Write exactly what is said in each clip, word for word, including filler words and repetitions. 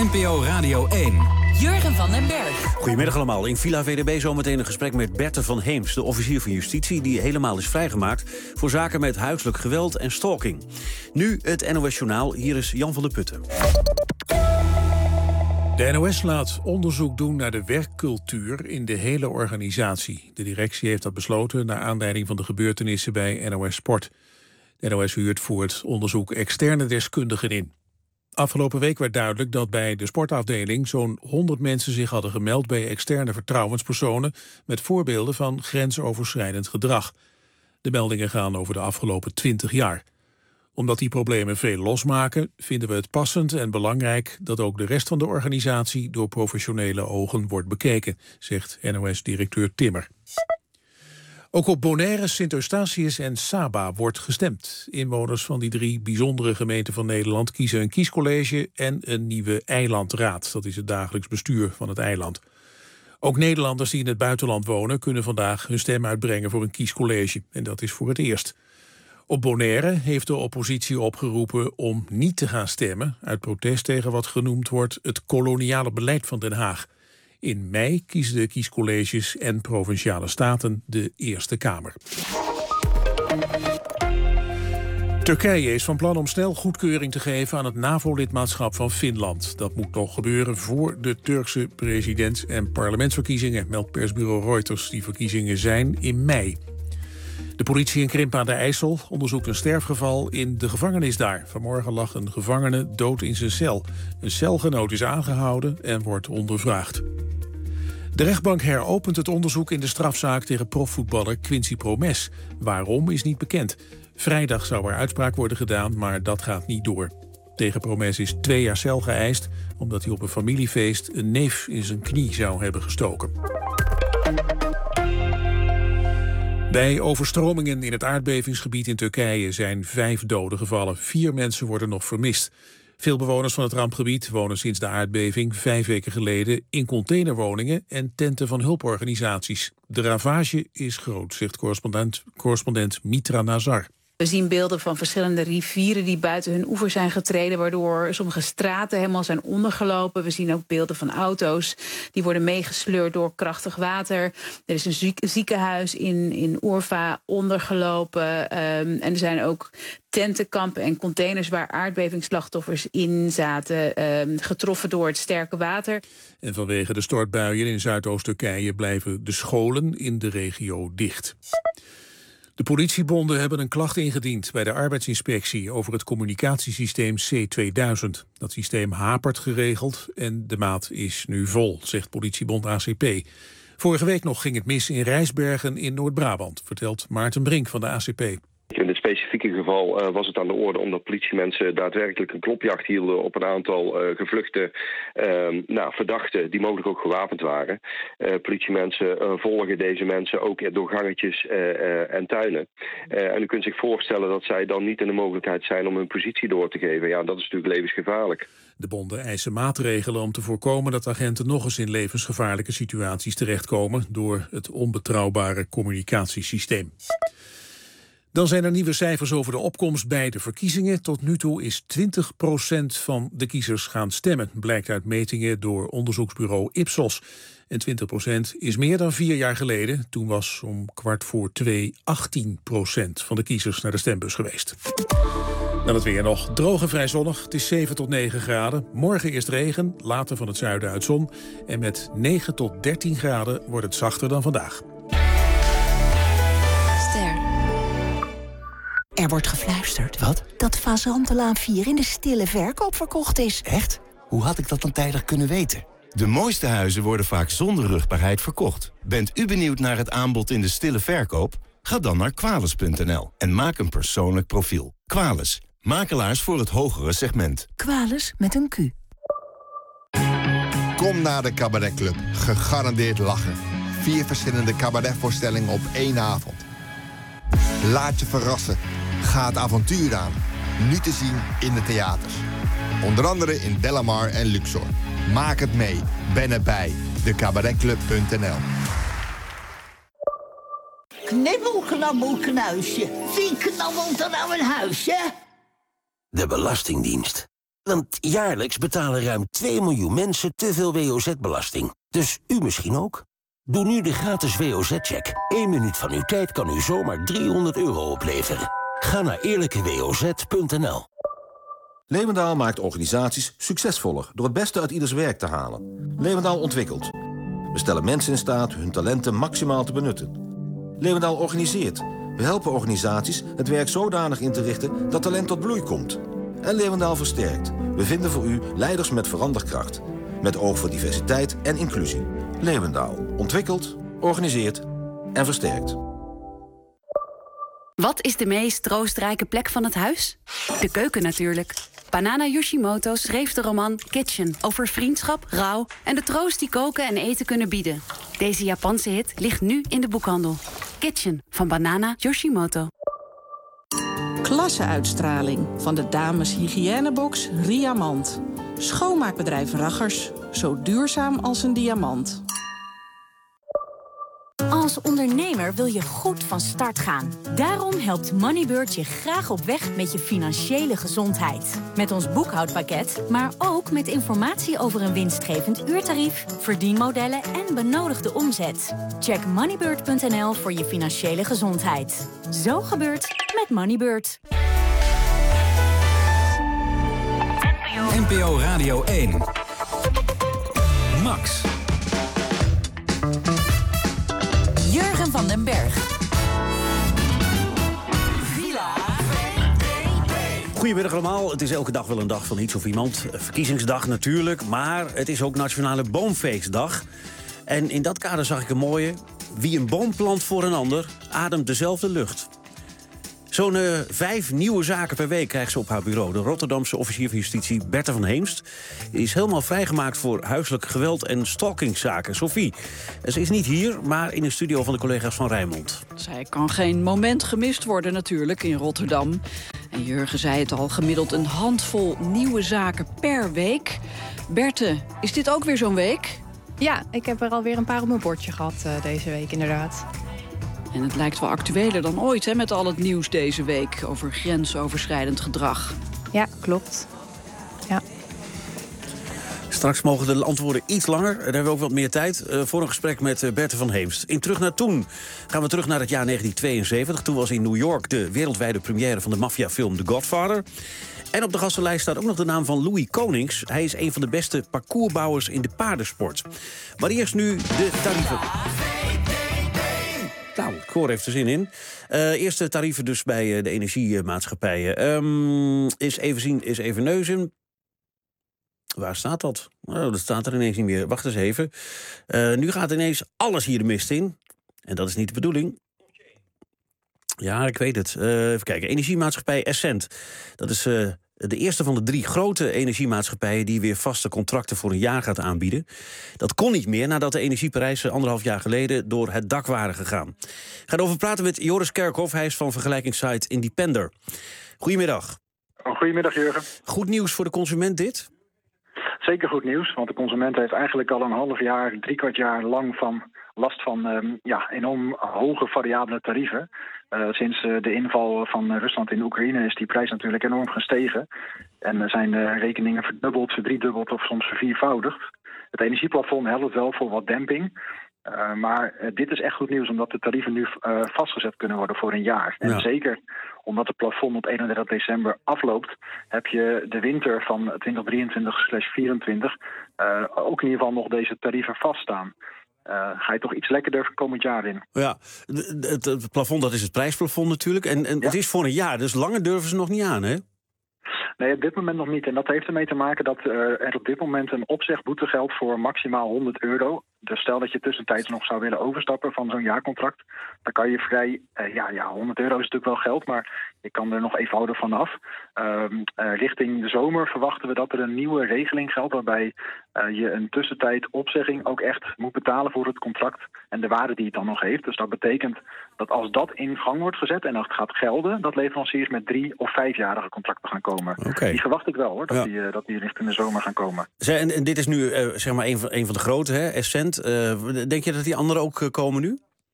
N P O Radio één. Jurgen van den Berg. Goedemiddag allemaal. In Villa V D B zometeen een gesprek met Berthe van Heems, de officier van justitie die helemaal is vrijgemaakt voor zaken met huiselijk geweld en stalking. Nu het N O S Journaal. Hier is Jan van der Putten. De N O S laat onderzoek doen naar de werkcultuur in de hele organisatie. De directie heeft dat besloten naar aanleiding van de gebeurtenissen bij N O S Sport. De N O S huurt voor het onderzoek externe deskundigen in. Afgelopen week werd duidelijk dat bij de sportafdeling zo'n honderd mensen zich hadden gemeld bij externe vertrouwenspersonen met voorbeelden van grensoverschrijdend gedrag. De meldingen gaan over de afgelopen twintig jaar. Omdat die problemen veel losmaken, vinden we het passend en belangrijk dat ook de rest van de organisatie door professionele ogen wordt bekeken, zegt N O S-directeur Timmer. Ook op Bonaire, Sint-Eustatius en Saba wordt gestemd. Inwoners van die drie bijzondere gemeenten van Nederland kiezen een kiescollege en een nieuwe eilandraad. Dat is het dagelijks bestuur van het eiland. Ook Nederlanders die in het buitenland wonen kunnen vandaag hun stem uitbrengen voor een kiescollege. En dat is voor het eerst. Op Bonaire heeft de oppositie opgeroepen om niet te gaan stemmen, uit protest tegen wat genoemd wordt het koloniale beleid van Den Haag. In mei kiezen de kiescolleges en provinciale staten de Eerste Kamer. Turkije is van plan om snel goedkeuring te geven aan het NAVO-lidmaatschap van Finland. Dat moet nog gebeuren voor de Turkse presidents- en parlementsverkiezingen, meldt persbureau Reuters. Die verkiezingen zijn in mei. De politie in Krimpen aan de IJssel onderzoekt een sterfgeval in de gevangenis daar. Vanmorgen lag een gevangene dood in zijn cel. Een celgenoot is aangehouden en wordt ondervraagd. De rechtbank heropent het onderzoek in de strafzaak tegen profvoetballer Quincy Promes. Waarom is niet bekend. Vrijdag zou er uitspraak worden gedaan, maar dat gaat niet door. Tegen Promes is twee jaar cel geëist omdat hij op een familiefeest een neef in zijn knie zou hebben gestoken. Bij overstromingen in het aardbevingsgebied in Turkije zijn vijf doden gevallen. Vier mensen worden nog vermist. Veel bewoners van het rampgebied wonen sinds de aardbeving vijf weken geleden in containerwoningen en tenten van hulporganisaties. De ravage is groot, zegt correspondent, correspondent Mitra Nazar. We zien beelden van verschillende rivieren die buiten hun oever zijn getreden, waardoor sommige straten helemaal zijn ondergelopen. We zien ook beelden van auto's die worden meegesleurd door krachtig water. Er is een ziek, ziekenhuis in, in Urfa ondergelopen. Um, en er zijn ook tentenkampen en containers waar aardbevingsslachtoffers in zaten, um, getroffen door het sterke water. En vanwege de stortbuien in Zuidoost-Turkije blijven de scholen in de regio dicht. De politiebonden hebben een klacht ingediend bij de arbeidsinspectie over het communicatiesysteem C tweeduizend. Dat systeem hapert geregeld en de maat is nu vol, zegt politiebond A C P. Vorige week nog ging het mis in Rijsbergen in Noord-Brabant, vertelt Maarten Brink van de A C P. In dit specifieke geval uh, was het aan de orde omdat politiemensen daadwerkelijk een klopjacht hielden op een aantal uh, gevluchte uh, nou, verdachten die mogelijk ook gewapend waren. Uh, politiemensen uh, volgen deze mensen ook door gangetjes uh, uh, en tuinen. Uh, en u kunt zich voorstellen dat zij dan niet in de mogelijkheid zijn om hun positie door te geven. Ja, dat is natuurlijk levensgevaarlijk. De bonden eisen maatregelen om te voorkomen dat agenten nog eens in levensgevaarlijke situaties terechtkomen door het onbetrouwbare communicatiesysteem. Dan zijn er nieuwe cijfers over de opkomst bij de verkiezingen. Tot nu toe is twintig procent van de kiezers gaan stemmen, blijkt uit metingen door onderzoeksbureau Ipsos. En twintig procent is meer dan vier jaar geleden. Toen was om kwart voor twee achttien procent van de kiezers naar de stembus geweest. Dan het weer nog droog en vrij zonnig. Het is zeven tot negen graden. Morgen eerst regen, later van het zuiden uit zon. En met negen tot dertien graden wordt het zachter dan vandaag. Ster. Er wordt gefluisterd. Wat? Dat Fazantenlaan vier in de stille verkoop verkocht is. Echt? Hoe had ik dat dan tijdig kunnen weten? De mooiste huizen worden vaak zonder rugbaarheid verkocht. Bent u benieuwd naar het aanbod in de stille verkoop? Ga dan naar Quales punt n l en maak een persoonlijk profiel. Quales, makelaars voor het hogere segment. Quales met een Q. Kom naar de Cabaret Club. Gegarandeerd lachen. Vier verschillende cabaretvoorstellingen op één avond. Laat je verrassen. Ga het avontuur aan. Nu te zien in de theaters. Onder andere in Delamar en Luxor. Maak het mee. Ben erbij. de cabaretclub punt n l. Knibbel, knabbel, knuisje. Wie knabbelt er nou een huisje? De Belastingdienst. Want jaarlijks betalen ruim twee miljoen mensen te veel W O Z-belasting. Dus u misschien ook? Doe nu de gratis W O Z-check. Eén minuut van uw tijd kan u zomaar driehonderd euro opleveren. Ga naar eerlijke w o z punt n l. Lewendaal maakt organisaties succesvoller door het beste uit ieders werk te halen. Lewendaal ontwikkelt. We stellen mensen in staat hun talenten maximaal te benutten. Lewendaal organiseert. We helpen organisaties het werk zodanig in te richten dat talent tot bloei komt. En Lewendaal versterkt. We vinden voor u leiders met veranderkracht. Met oog voor diversiteit en inclusie. Lewendaal. Ontwikkelt, organiseert en versterkt. Wat is de meest troostrijke plek van het huis? De keuken natuurlijk. Banana Yoshimoto schreef de roman Kitchen over vriendschap, rouw en de troost die koken en eten kunnen bieden. Deze Japanse hit ligt nu in de boekhandel. Kitchen van Banana Yoshimoto. Klasse-uitstraling van de dames hygiënebox Riamant. Schoonmaakbedrijf Raggers, zo duurzaam als een diamant. Als ondernemer wil je goed van start gaan. Daarom helpt Moneybird je graag op weg met je financiële gezondheid. Met ons boekhoudpakket, maar ook met informatie over een winstgevend uurtarief, verdienmodellen en benodigde omzet. Check moneybird punt n l voor je financiële gezondheid. Zo gebeurt met Moneybird. N P O Radio één. Max. Jurgen van den Berg. Goedemiddag allemaal. Het is elke dag wel een dag van iets of iemand. Verkiezingsdag natuurlijk, maar het is ook Nationale Boomfeestdag. En in dat kader zag ik een mooie. Wie een boom plant voor een ander, ademt dezelfde lucht. Zo'n uh, vijf nieuwe zaken per week krijgt ze op haar bureau. De Rotterdamse officier van justitie Berthe van Heemst is helemaal vrijgemaakt voor huiselijk geweld en stalkingszaken. Sophie, ze is niet hier, maar in een studio van de collega's van Rijnmond. Zij kan geen moment gemist worden natuurlijk in Rotterdam. En Jurgen zei het al, gemiddeld een handvol nieuwe zaken per week. Berthe, is dit ook weer zo'n week? Ja, ik heb er alweer een paar op mijn bordje gehad uh, deze week inderdaad. En het lijkt wel actueler dan ooit, hè, met al het nieuws deze week over grensoverschrijdend gedrag. Ja, klopt. Ja. Straks mogen de antwoorden iets langer. Dan hebben we ook wat meer tijd uh, voor een gesprek met uh, Berthe van Heemst. In Terug naar Toen gaan we terug naar het jaar negentien tweeënzeventig. Toen was in New York de wereldwijde première van de maffiafilm The Godfather. En op de gastenlijst staat ook nog de naam van Louis Konings. Hij is een van de beste parcoursbouwers in de paardensport. Maar eerst nu de tarieven. Nou, ik hoor even er zin in. Uh, eerste tarieven dus bij uh, de energiemaatschappijen. Um, is even zien, is even neuzen. Waar staat dat? Oh, dat staat er ineens niet meer. Wacht eens even. Uh, nu gaat ineens alles hier de mist in. En dat is niet de bedoeling. Ja, ik weet het. Uh, even kijken. Energiemaatschappij Essent. Dat is uh, de eerste van de drie grote energiemaatschappijen die weer vaste contracten voor een jaar gaat aanbieden. Dat kon niet meer nadat de energieprijzen anderhalf jaar geleden door het dak waren gegaan. Ik ga erover praten met Joris Kerkhoff. Hij is van vergelijkingssite Independer. Goedemiddag. Goedemiddag, Jurgen. Goed nieuws voor de consument dit? Zeker goed nieuws, want de consument heeft eigenlijk al een half jaar, drie kwart jaar lang van last van um, ja, enorm hoge variabele tarieven. Uh, sinds uh, de inval van Rusland in Oekraïne is die prijs natuurlijk enorm gestegen. En uh, zijn de rekeningen verdubbeld, verdriedubbeld of soms verviervoudigd. Het energieplafond helpt wel voor wat demping. Uh, maar uh, dit is echt goed nieuws, omdat de tarieven nu uh, vastgezet kunnen worden voor een jaar. En ja. Zeker omdat het plafond op eenendertig december afloopt, heb je de winter van twintig drieëntwintig vierentwintig uh, ook in ieder geval nog deze tarieven vaststaan. Uh, ga je toch iets lekkerder komend jaar in. Ja, het, het, het plafond, dat is het prijsplafond natuurlijk. En, en ja. Het is voor een jaar, dus langer durven ze nog niet aan, hè? Nee, op dit moment nog niet. En dat heeft ermee te maken dat uh, er op dit moment een opzegboete geldt voor maximaal honderd euro. Dus stel dat je tussentijds nog zou willen overstappen van zo'n jaarcontract, dan kan je vrij, uh, ja, ja, honderd euro is natuurlijk wel geld, maar je kan er nog eenvoudig vanaf. Uh, uh, richting de zomer verwachten we dat er een nieuwe regeling geldt, waarbij uh, je een tussentijd opzegging ook echt moet betalen voor het contract en de waarde die het dan nog heeft. Dus dat betekent dat als dat in gang wordt gezet en dat gaat gelden, dat leveranciers met drie- of vijfjarige contracten gaan komen. Okay. Die verwacht ik wel, hoor, dat, ja. die, uh, dat die richting de zomer gaan komen. En, en dit is nu uh, zeg maar een van, een van de grote, hè, Essent. Uh, denk je dat die anderen ook uh, komen nu?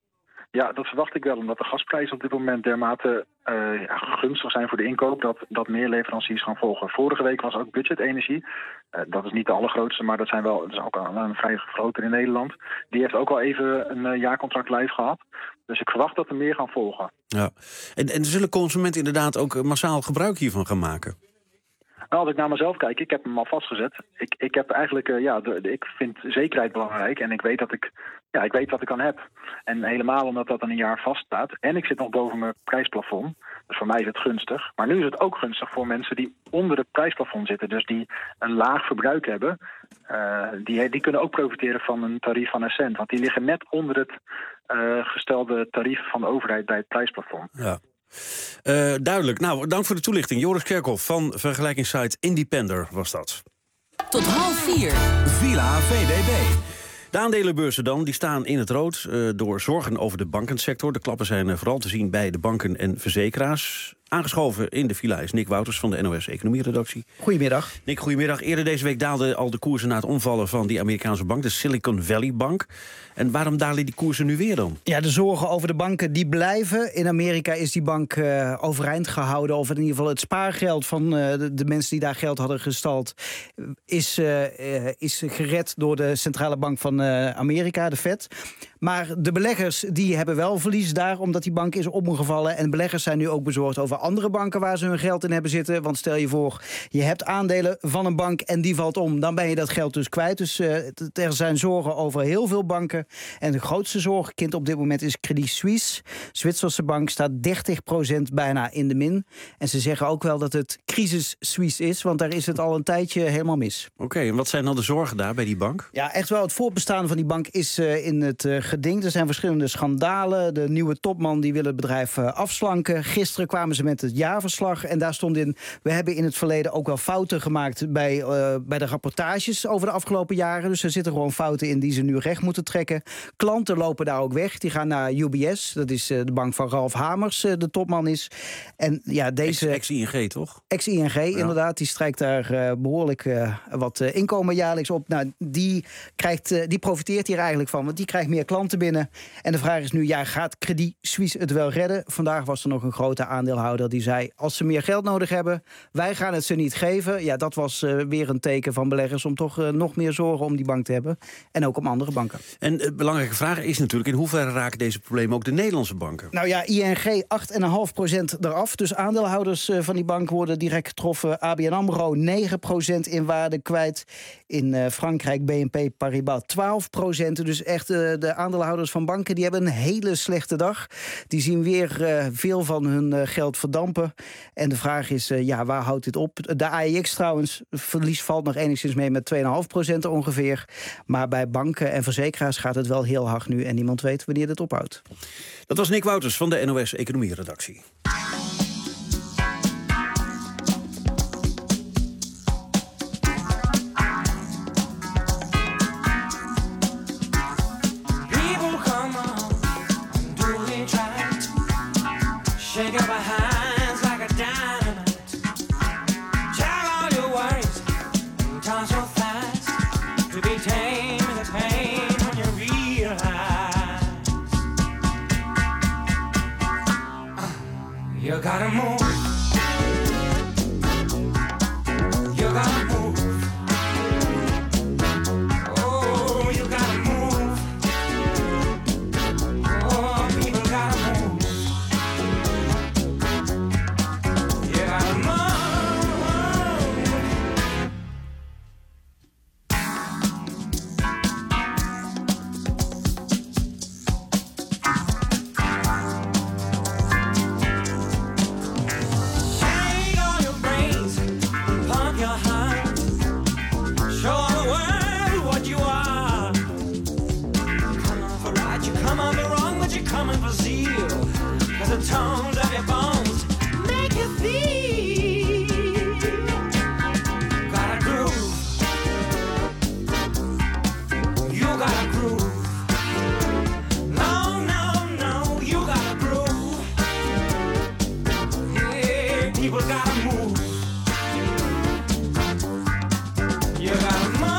Ja, dat verwacht ik wel, omdat de gasprijzen op dit moment dermate uh, ja, gunstig zijn voor de inkoop, dat, dat meer leveranciers gaan volgen. Vorige week was ook budgetenergie. Uh, dat is niet de allergrootste, maar dat zijn wel, dat is ook al een vrij groter in Nederland. Die heeft ook al even een uh, jaarcontract live gehad. Dus ik verwacht dat er meer gaan volgen. Ja. En, en zullen consumenten inderdaad ook massaal gebruik hiervan gaan maken? Nou, als ik naar mezelf kijk, ik heb hem al vastgezet. Ik, ik heb eigenlijk, uh, ja, de, de, ik vind zekerheid belangrijk en ik weet dat ik, ja, ik weet wat ik aan heb. En helemaal omdat dat dan een jaar vaststaat. En ik zit nog boven mijn prijsplafond. Dus voor mij is het gunstig. Maar nu is het ook gunstig voor mensen die onder het prijsplafond zitten. Dus die een laag verbruik hebben. Uh, die, die kunnen ook profiteren van een tarief van Essent. Want die liggen net onder het uh, gestelde tarief van de overheid bij het prijsplafond. Ja. Uh, duidelijk. Nou, dank voor de toelichting. Joris Kerkhoff van vergelijkingssite Independer was dat. Tot half vier. Villa V D B. De aandelenbeurzen dan, die staan in het rood uh, door zorgen over de bankensector. De klappen zijn uh, vooral te zien bij de banken en verzekeraars. Aangeschoven in de villa is Nick Wouters van de N O S Economie-redactie. Goedemiddag. Nick, goedemiddag. Eerder deze week daalden al de koersen na het omvallen van die Amerikaanse bank, de Silicon Valley Bank. En waarom dalen die koersen nu weer dan? Ja, de zorgen over de banken die blijven. In Amerika is die bank uh, overeind gehouden. Of in ieder geval het spaargeld van uh, de, de mensen die daar geld hadden gestald is, uh, uh, is gered door de centrale bank van uh, Amerika, de Fed. Maar de beleggers die hebben wel verlies daar, omdat die bank is omgevallen. En beleggers zijn nu ook bezorgd over andere banken waar ze hun geld in hebben zitten. Want stel je voor, je hebt aandelen van een bank en die valt om. Dan ben je dat geld dus kwijt. Dus uh, er zijn zorgen over heel veel banken. En de grootste zorgkind op dit moment is Credit Suisse. Zwitserse bank staat dertig procent bijna in de min. En ze zeggen ook wel dat het crisis Suisse is, want daar is het al een tijdje helemaal mis. Oké, okay, en wat zijn dan de zorgen daar bij die bank? Ja, echt wel. Het voortbestaan van die bank is uh, in het uh, geding. Er zijn verschillende schandalen. De nieuwe topman die wil het bedrijf uh, afslanken. Gisteren kwamen ze met het jaarverslag en daar stond in: we hebben in het verleden ook wel fouten gemaakt bij, uh, bij de rapportages over de afgelopen jaren. Dus er zitten gewoon fouten in die ze nu recht moeten trekken. Klanten lopen daar ook weg. Die gaan naar U B S. Dat is uh, de bank van Ralf Hamers, uh, de topman is. En ja, deze Ex-I N G, toch? Ex-I N G, ja. Inderdaad. Die strijkt daar uh, behoorlijk uh, wat uh, inkomen jaarlijks op. Nou, die, krijgt, uh, die profiteert hier eigenlijk van, want die krijgt meer klanten binnen. En de vraag is nu, ja, gaat Credit Suisse het wel redden? Vandaag was er nog een grote aandeelhouder die zei: als ze meer geld nodig hebben, wij gaan het ze niet geven. Ja, dat was uh, weer een teken van beleggers om toch uh, nog meer zorgen om die bank te hebben. En ook om andere banken. En de uh, belangrijke vraag is natuurlijk: in hoeverre raken deze problemen ook de Nederlandse banken? Nou ja, I N G acht komma vijf procent eraf. Dus aandeelhouders uh, van die bank worden direct getroffen. A B N AMRO negen procent in waarde kwijt. In uh, Frankrijk B N P Paribas twaalf procent. Dus echt uh, de aandeelhouders van banken die hebben een hele slechte dag. Die zien weer uh, veel van hun uh, geld verdampen. En de vraag is, uh, ja, waar houdt dit op? De A E X trouwens, het verlies valt nog enigszins mee met twee komma vijf procent ongeveer. Maar bij banken en verzekeraars gaat het wel heel hard nu en niemand weet wanneer dit ophoudt. Dat was Nick Wouters van de N O S Economie-redactie. You gotta move. You gotta move. Oh, you gotta move. Oh, people gotta move. You gotta move. The tones of your bones make you feel. Gotta groove. You gotta groove. No, no, no, you gotta groove. Yeah, people gotta move. You gotta move.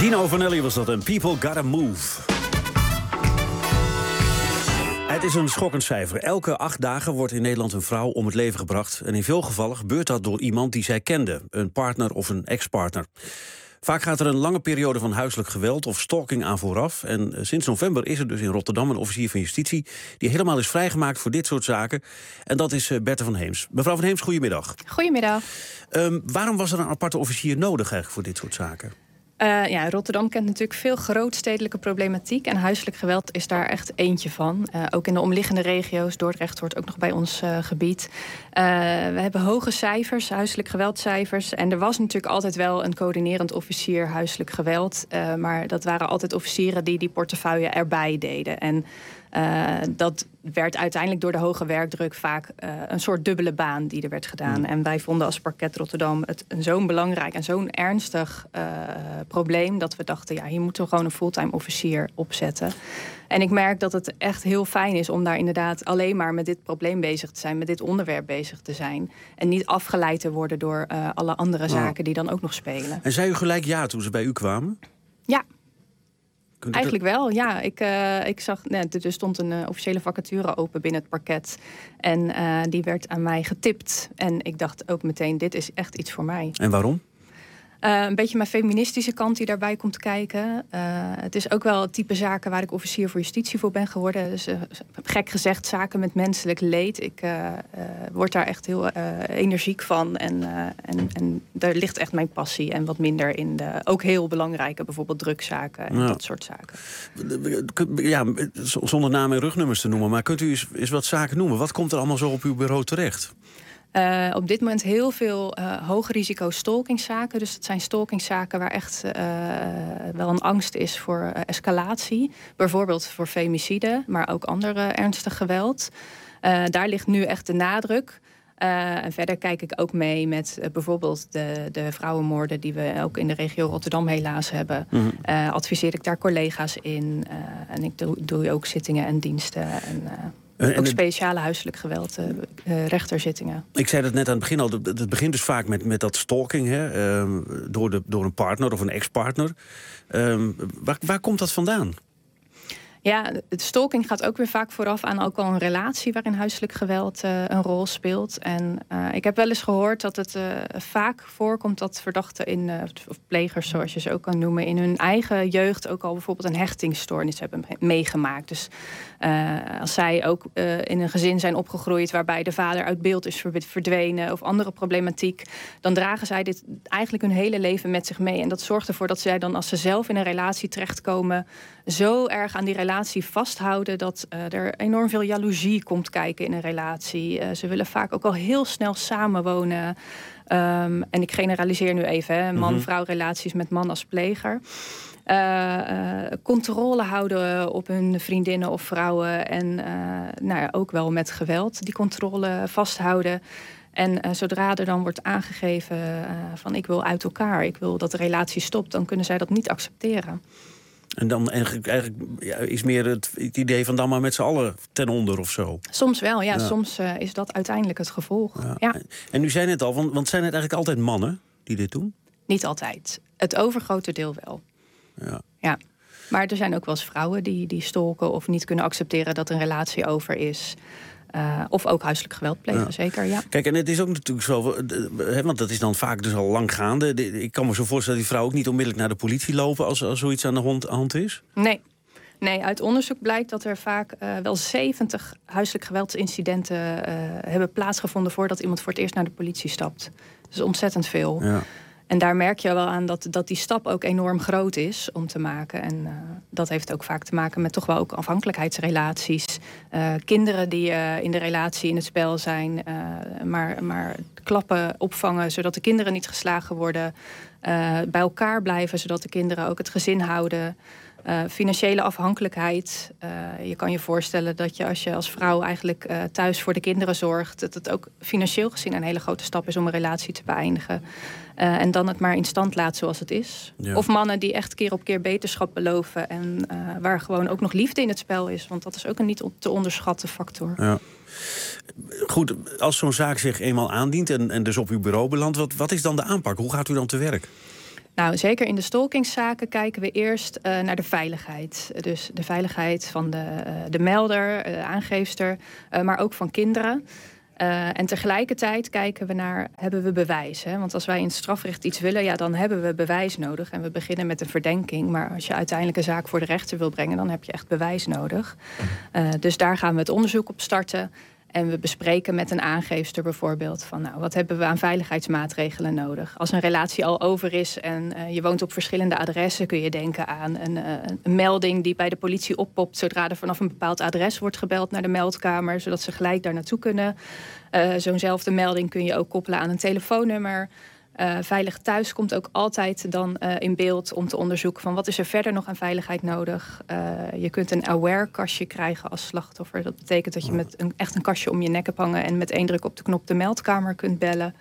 Gino Vanelli was dat en People Gotta Move. Het is een schokkend cijfer. Elke acht dagen wordt in Nederland een vrouw om het leven gebracht. En in veel gevallen gebeurt dat door iemand die zij kende. Een partner of een ex-partner. Vaak gaat er een lange periode van huiselijk geweld of stalking aan vooraf. En sinds november is er dus in Rotterdam een officier van justitie die helemaal is vrijgemaakt voor dit soort zaken. En dat is Berthe van Heems. Mevrouw van Heems, goedemiddag. Goedemiddag. Um, waarom was er een aparte officier nodig eigenlijk voor dit soort zaken? Uh, ja, Rotterdam kent natuurlijk veel grootstedelijke problematiek. En huiselijk geweld is daar echt eentje van. Uh, ook in de omliggende regio's. Dordrecht hoort ook nog bij ons uh, gebied. Uh, we hebben hoge cijfers, huiselijk geweldcijfers. En er was natuurlijk altijd wel een coördinerend officier huiselijk geweld. Uh, maar dat waren altijd officieren die die portefeuille erbij deden. En Uh, dat werd uiteindelijk door de hoge werkdruk vaak uh, een soort dubbele baan die er werd gedaan. Mm. En wij vonden als Parket Rotterdam het zo'n belangrijk en zo'n ernstig uh, probleem dat we dachten, ja, hier moeten we gewoon een fulltime officier opzetten. En ik merk dat het echt heel fijn is om daar inderdaad alleen maar met dit probleem bezig te zijn, met dit onderwerp bezig te zijn. En niet afgeleid te worden door uh, alle andere zaken oh. die dan ook nog spelen. En zei u gelijk ja toen ze bij u kwamen? Ja. Eigenlijk wel, ja. Ik, uh, ik zag, nee, er stond een uh, officiële vacature open binnen het parket. En uh, die werd aan mij getipt. En ik dacht ook meteen, dit is echt iets voor mij. En waarom? Uh, een beetje mijn feministische kant die daarbij komt kijken. Uh, het is ook wel het type zaken waar ik officier voor justitie voor ben geworden. Dus uh, gek gezegd, zaken met menselijk leed. Ik uh, uh, word daar echt heel uh, energiek van. En, uh, en, en daar ligt echt mijn passie. En wat minder in de ook heel belangrijke, bijvoorbeeld drugszaken en ja. dat soort zaken. Ja, zonder namen en rugnummers te noemen. Maar kunt u eens, eens wat zaken noemen? Wat komt er allemaal zo op uw bureau terecht? Uh, op dit moment heel veel uh, hoge risico stalkingzaken. Dus dat zijn stalkingzaken waar echt uh, wel een angst is voor uh, escalatie. Bijvoorbeeld voor femicide, maar ook andere ernstig geweld. Uh, daar ligt nu echt de nadruk. Uh, en verder kijk ik ook mee met uh, bijvoorbeeld de, de vrouwenmoorden die we ook in de regio Rotterdam helaas hebben. Mm-hmm. Uh, adviseer ik daar collega's in. Uh, en ik doe, doe ook zittingen en diensten en... Uh, En ook speciale huiselijk geweld, uh, uh, rechterzittingen. Ik zei dat net aan het begin al. Het begint dus vaak met, met dat stalking, hè, uh, door, de, door een partner of een ex-partner. Uh, waar, waar komt dat vandaan? Ja, het stalking gaat ook weer vaak vooraf aan ook al een relatie waarin huiselijk geweld uh, een rol speelt. En uh, ik heb wel eens gehoord dat het uh, vaak voorkomt dat verdachten in, uh, of plegers zoals je ze ook kan noemen, in hun eigen jeugd ook al bijvoorbeeld een hechtingsstoornis hebben meegemaakt. Dus uh, als zij ook uh, in een gezin zijn opgegroeid waarbij de vader uit beeld is verdwenen of andere problematiek, dan dragen zij dit eigenlijk hun hele leven met zich mee. En dat zorgt ervoor dat zij dan als ze zelf in een relatie terechtkomen zo erg aan die relatie vasthouden dat uh, er enorm veel jaloezie komt kijken in een relatie. Uh, ze willen vaak ook al heel snel samenwonen. Um, en ik generaliseer nu even, man-vrouw relaties met man als pleger. Uh, uh, controle houden op hun vriendinnen of vrouwen. En uh, nou ja, ook wel met geweld die controle vasthouden. En uh, zodra er dan wordt aangegeven uh, van ik wil uit elkaar, ik wil dat de relatie stopt, dan kunnen zij dat niet accepteren. En dan eigenlijk, eigenlijk ja, is meer het, het idee van dan maar met z'n allen ten onder of zo. Soms wel, ja. ja. Soms uh, is dat uiteindelijk het gevolg. Ja. Ja. En u zei net al, want, want zijn het eigenlijk altijd mannen die dit doen? Niet altijd. Het overgrote deel wel. Ja. Ja. Maar er zijn ook wel eens vrouwen die, die stalken of niet kunnen accepteren dat een relatie over is. Uh, of ook huiselijk geweld plegen, ja. Zeker, ja. Kijk, en het is ook natuurlijk zo, hè, want dat is dan vaak dus al lang gaande. Ik kan me zo voorstellen dat die vrouwen ook niet onmiddellijk naar de politie lopen als, als zoiets aan de hand, hand is? Nee. Nee, uit onderzoek blijkt dat er vaak uh, wel zeventig huiselijk geweldsincidenten uh, hebben plaatsgevonden voordat iemand voor het eerst naar de politie stapt. Dat is ontzettend veel. Ja. En daar merk je wel aan dat, dat die stap ook enorm groot is om te maken. En uh, dat heeft ook vaak te maken met toch wel ook afhankelijkheidsrelaties. Uh, kinderen die uh, in de relatie in het spel zijn, uh, maar, maar klappen opvangen zodat de kinderen niet geslagen worden. Uh, bij elkaar blijven zodat de kinderen ook het gezin houden. Uh, financiële afhankelijkheid. Uh, je kan je voorstellen dat je als je als vrouw eigenlijk uh, thuis voor de kinderen zorgt, dat het ook financieel gezien een hele grote stap is om een relatie te beëindigen. Uh, en dan het maar in stand laat zoals het is. Ja. Of mannen die echt keer op keer beterschap beloven en uh, waar gewoon ook nog liefde in het spel is. Want dat is ook een niet te onderschatten factor. Ja. Goed, als zo'n zaak zich eenmaal aandient en, en dus op uw bureau belandt, wat, wat is dan de aanpak? Hoe gaat u dan te werk? Nou, zeker in de stalkingszaken kijken we eerst uh, naar de veiligheid. Dus de veiligheid van de, uh, de melder, de aangeefster, uh, maar ook van kinderen. Uh, en tegelijkertijd kijken we naar, hebben we bewijs? Hè? Want als wij in het strafrecht iets willen, ja, dan hebben we bewijs nodig. En we beginnen met een verdenking. Maar als je uiteindelijk een zaak voor de rechter wil brengen, dan heb je echt bewijs nodig. Uh, dus daar gaan we het onderzoek op starten. En we bespreken met een aangeefster bijvoorbeeld van, nou, wat hebben we aan veiligheidsmaatregelen nodig? Als een relatie al over is en uh, je woont op verschillende adressen, kun je denken aan een, uh, een melding die bij de politie oppopt zodra er vanaf een bepaald adres wordt gebeld naar de meldkamer, zodat ze gelijk daar naartoe kunnen. Uh, Zo'nzelfde melding kun je ook koppelen aan een telefoonnummer. Uh, Veilig Thuis komt ook altijd dan uh, in beeld om te onderzoeken van wat is er verder nog aan veiligheid nodig. Uh, je kunt een aware-kastje krijgen als slachtoffer. Dat betekent dat je met een, echt een kastje om je nek hebt hangen en met één druk op de knop de meldkamer kunt bellen.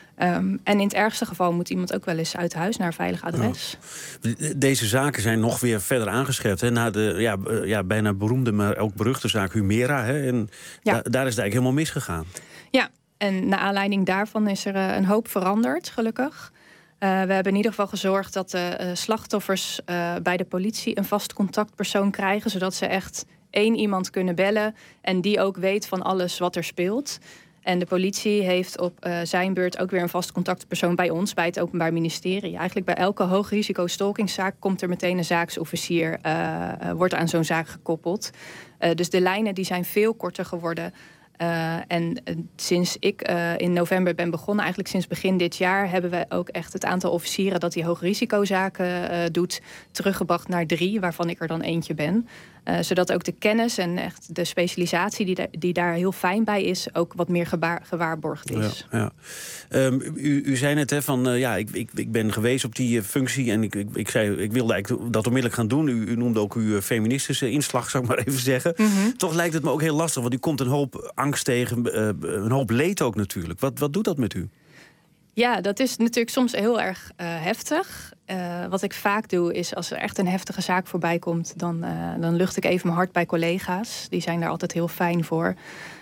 Um, en in het ergste geval moet iemand ook wel eens uit huis naar een veilig adres. Ja. Deze zaken zijn nog weer verder aangescherpt. Hè? Na de ja, ja, bijna beroemde, maar ook beruchte zaak Humera. Hè? En ja. da- daar is het eigenlijk helemaal misgegaan. Ja. En naar aanleiding daarvan is er uh, een hoop veranderd, gelukkig. Uh, we hebben in ieder geval gezorgd dat de uh, slachtoffers uh, bij de politie een vast contactpersoon krijgen, zodat ze echt één iemand kunnen bellen en die ook weet van alles wat er speelt. En de politie heeft op uh, zijn beurt ook weer een vast contactpersoon bij ons, bij het Openbaar Ministerie. Eigenlijk bij elke hoogrisico stalkingszaak komt er meteen een zaaksofficier, uh, uh, wordt aan zo'n zaak gekoppeld. Uh, dus de lijnen die zijn veel korter geworden. Uh, en uh, sinds ik uh, in november ben begonnen, eigenlijk sinds begin dit jaar, hebben we ook echt het aantal officieren dat die hoogrisicozaken uh, doet, teruggebracht naar drie, waarvan ik er dan eentje ben. Uh, zodat ook de kennis en echt de specialisatie die, da- die daar heel fijn bij is, ook wat meer gebaar- gewaarborgd is. Ja, ja. Um, u, u zei net hè, van uh, ja, ik, ik, ik ben geweest op die uh, functie en ik, ik, ik, zei, ik wilde eigenlijk dat onmiddellijk gaan doen. U, u noemde ook uw feministische inslag, zou ik maar even zeggen. Mm-hmm. Toch lijkt het me ook heel lastig, want u komt een hoop angst tegen, uh, een hoop leed ook natuurlijk. Wat, wat doet dat met u? Ja, dat is natuurlijk soms heel erg uh, heftig. Uh, wat ik vaak doe is als er echt een heftige zaak voorbij komt, dan, uh, dan lucht ik even mijn hart bij collega's. Die zijn daar altijd heel fijn voor.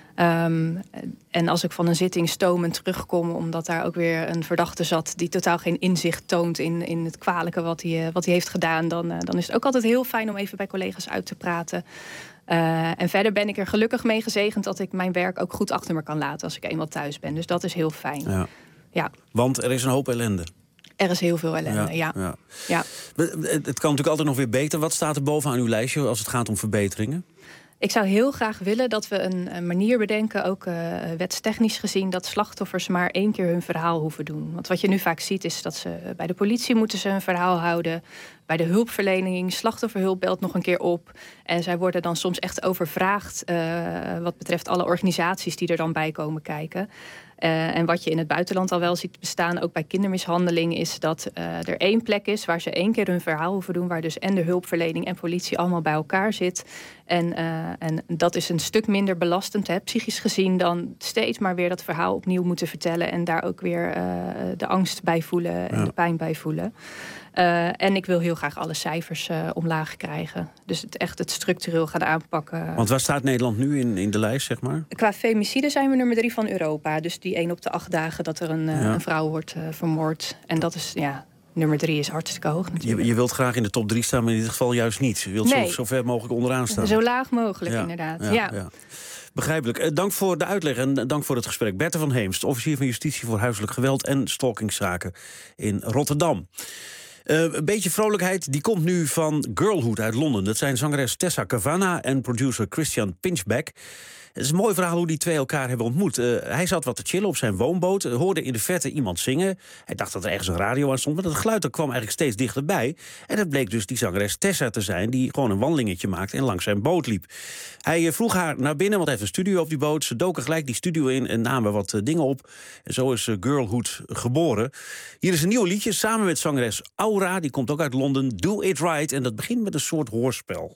Um, en als ik van een zitting stomend terugkom, omdat daar ook weer een verdachte zat die totaal geen inzicht toont in, in het kwalijke wat hij, wat hij heeft gedaan, dan, uh, dan is het ook altijd heel fijn om even bij collega's uit te praten. Uh, en verder ben ik er gelukkig mee gezegend dat ik mijn werk ook goed achter me kan laten als ik eenmaal thuis ben. Dus dat is heel fijn. Ja. Ja. Want er is een hoop ellende. Er is heel veel ellende, ja. ja. ja. Het kan natuurlijk altijd nog weer beter. Wat staat er bovenaan uw lijstje als het gaat om verbeteringen? Ik zou heel graag willen dat we een, een manier bedenken, ook uh, wetstechnisch gezien, dat slachtoffers maar één keer hun verhaal hoeven doen. Want wat je nu vaak ziet is dat ze bij de politie moeten ze hun verhaal houden. Bij de hulpverlening, slachtofferhulp belt nog een keer op. En zij worden dan soms echt overvraagd uh, wat betreft alle organisaties die er dan bij komen kijken. Uh, en wat je in het buitenland al wel ziet bestaan, ook bij kindermishandeling, is dat uh, er één plek is waar ze één keer hun verhaal hoeven doen, waar dus en de hulpverlening en politie allemaal bij elkaar zit. En, uh, en dat is een stuk minder belastend, hè, psychisch gezien, dan steeds maar weer dat verhaal opnieuw moeten vertellen en daar ook weer uh, de angst bij voelen en ja. de pijn bij voelen. Uh, en ik wil heel graag alle cijfers uh, omlaag krijgen. Dus het echt het structureel gaan aanpakken. Want waar staat Nederland nu in, in de lijst, zeg maar? Qua femicide zijn we nummer drie van Europa. Dus die één op de acht dagen dat er een, uh, ja. een vrouw wordt uh, vermoord. En dat is, ja, nummer drie is hartstikke hoog natuurlijk. Je, je wilt graag in de top drie staan, maar in dit geval juist niet. Je wilt nee. zo, zo ver mogelijk onderaan staan. Zo laag mogelijk, ja. inderdaad. Ja, ja. ja. Begrijpelijk. Uh, dank voor de uitleg en dank voor het gesprek. Berthe van Heemst, officier van justitie voor huiselijk geweld en stalkingszaken in Rotterdam. Uh, een beetje vrolijkheid, die komt nu van Girlhood uit Londen. Dat zijn zangeres Tessa Cavanna en producer Christian Pinchbeck. Het is een mooi verhaal hoe die twee elkaar hebben ontmoet. Uh, hij zat wat te chillen op zijn woonboot, uh, hoorde in de verte iemand zingen. Hij dacht dat er ergens een radio aan stond, maar dat geluid dat kwam eigenlijk steeds dichterbij. En het bleek dus die zangeres Tessa te zijn, die gewoon een wandelingetje maakte en langs zijn boot liep. Hij uh, vroeg haar naar binnen, want hij heeft een studio op die boot. Ze doken gelijk die studio in en namen wat uh, dingen op. En zo is uh, Girlhood geboren. Hier is een nieuw liedje samen met zangeres Aura, die komt ook uit Londen, Do It Right. En dat begint met een soort hoorspel.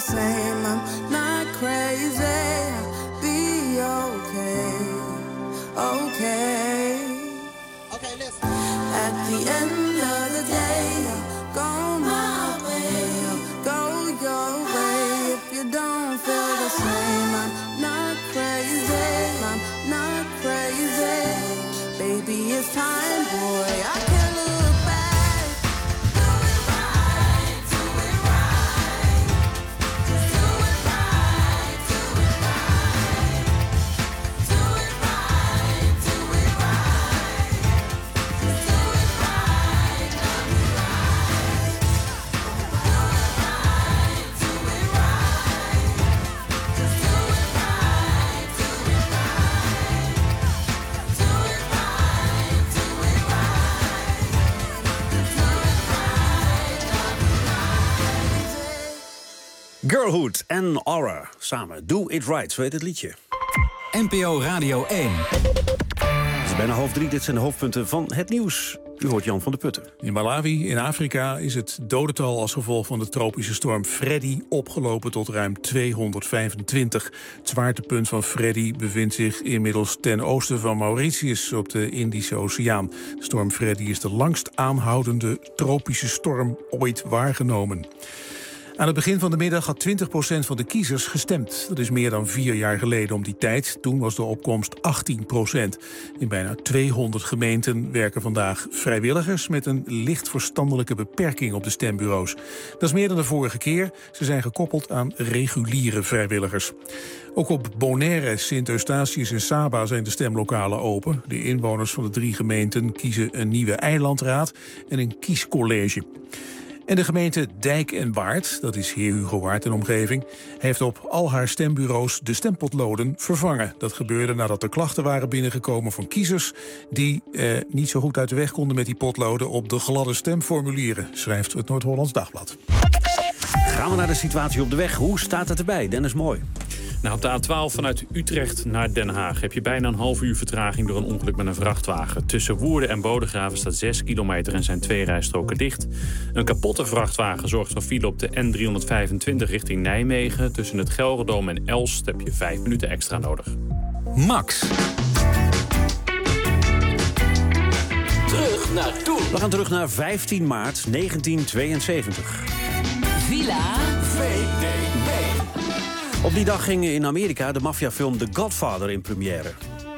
same. I'm not crazy. Be okay, okay. Okay, listen. At the end of the day, go my way, go your way. If you don't feel the same, I'm not crazy. I'm not crazy. Baby, it's time, boy. I can't look back. Do it right, do it right. Just do it right, do it right. Do it right, do it right. Just do it right, do it right. Do it right, do it right. Just do it right, do it right. Do it right, do it right. Girlhood en Aura samen. Do It Right, zo heet het liedje. N P O Radio één. Het is bijna half drie, dit zijn de hoofdpunten van het nieuws. U hoort Jan van der Putten. In Malawi, in Afrika, is het dodental als gevolg van de tropische storm Freddy opgelopen tot ruim tweehonderdvijfentwintig. Het zwaartepunt van Freddy bevindt zich inmiddels ten oosten van Mauritius op de Indische Oceaan. Storm Freddy is de langst aanhoudende tropische storm ooit waargenomen. Aan het begin van de middag had twintig procent van de kiezers gestemd. Dat is meer dan vier jaar geleden om die tijd. Toen was de opkomst achttien procent. In bijna tweehonderd gemeenten werken vandaag vrijwilligers met een licht verstandelijke beperking op de stembureaus. Dat is meer dan de vorige keer. Ze zijn gekoppeld aan reguliere vrijwilligers. Ook op Bonaire, Sint-Eustatius en Saba zijn de stemlokalen open. De inwoners van de drie gemeenten kiezen een nieuwe eilandraad en een kiescollege. En de gemeente Dijk en Waard, dat is Heer Hugo Waard en omgeving, heeft op al haar stembureaus de stempotloden vervangen. Dat gebeurde nadat er klachten waren binnengekomen van kiezers die eh, niet zo goed uit de weg konden met die potloden op de gladde stemformulieren, schrijft het Noord-Hollands Dagblad. Gaan we naar de situatie op de weg. Hoe staat het erbij? Dennis Mooi. Nou, op de A twaalf vanuit Utrecht naar Den Haag heb je bijna een half uur vertraging door een ongeluk met een vrachtwagen. Tussen Woerden en Bodegraven staat zes kilometer en zijn twee rijstroken dicht. Een kapotte vrachtwagen zorgt voor file op de N driehonderdvijfentwintig richting Nijmegen. Tussen het Gelredome en Elst heb je vijf minuten extra nodig. Max. Terug naar toen. We gaan terug naar vijftien maart negentien tweeënzeventig. Villa V D B. Op die dag ging in Amerika de maffiafilm The Godfather in première.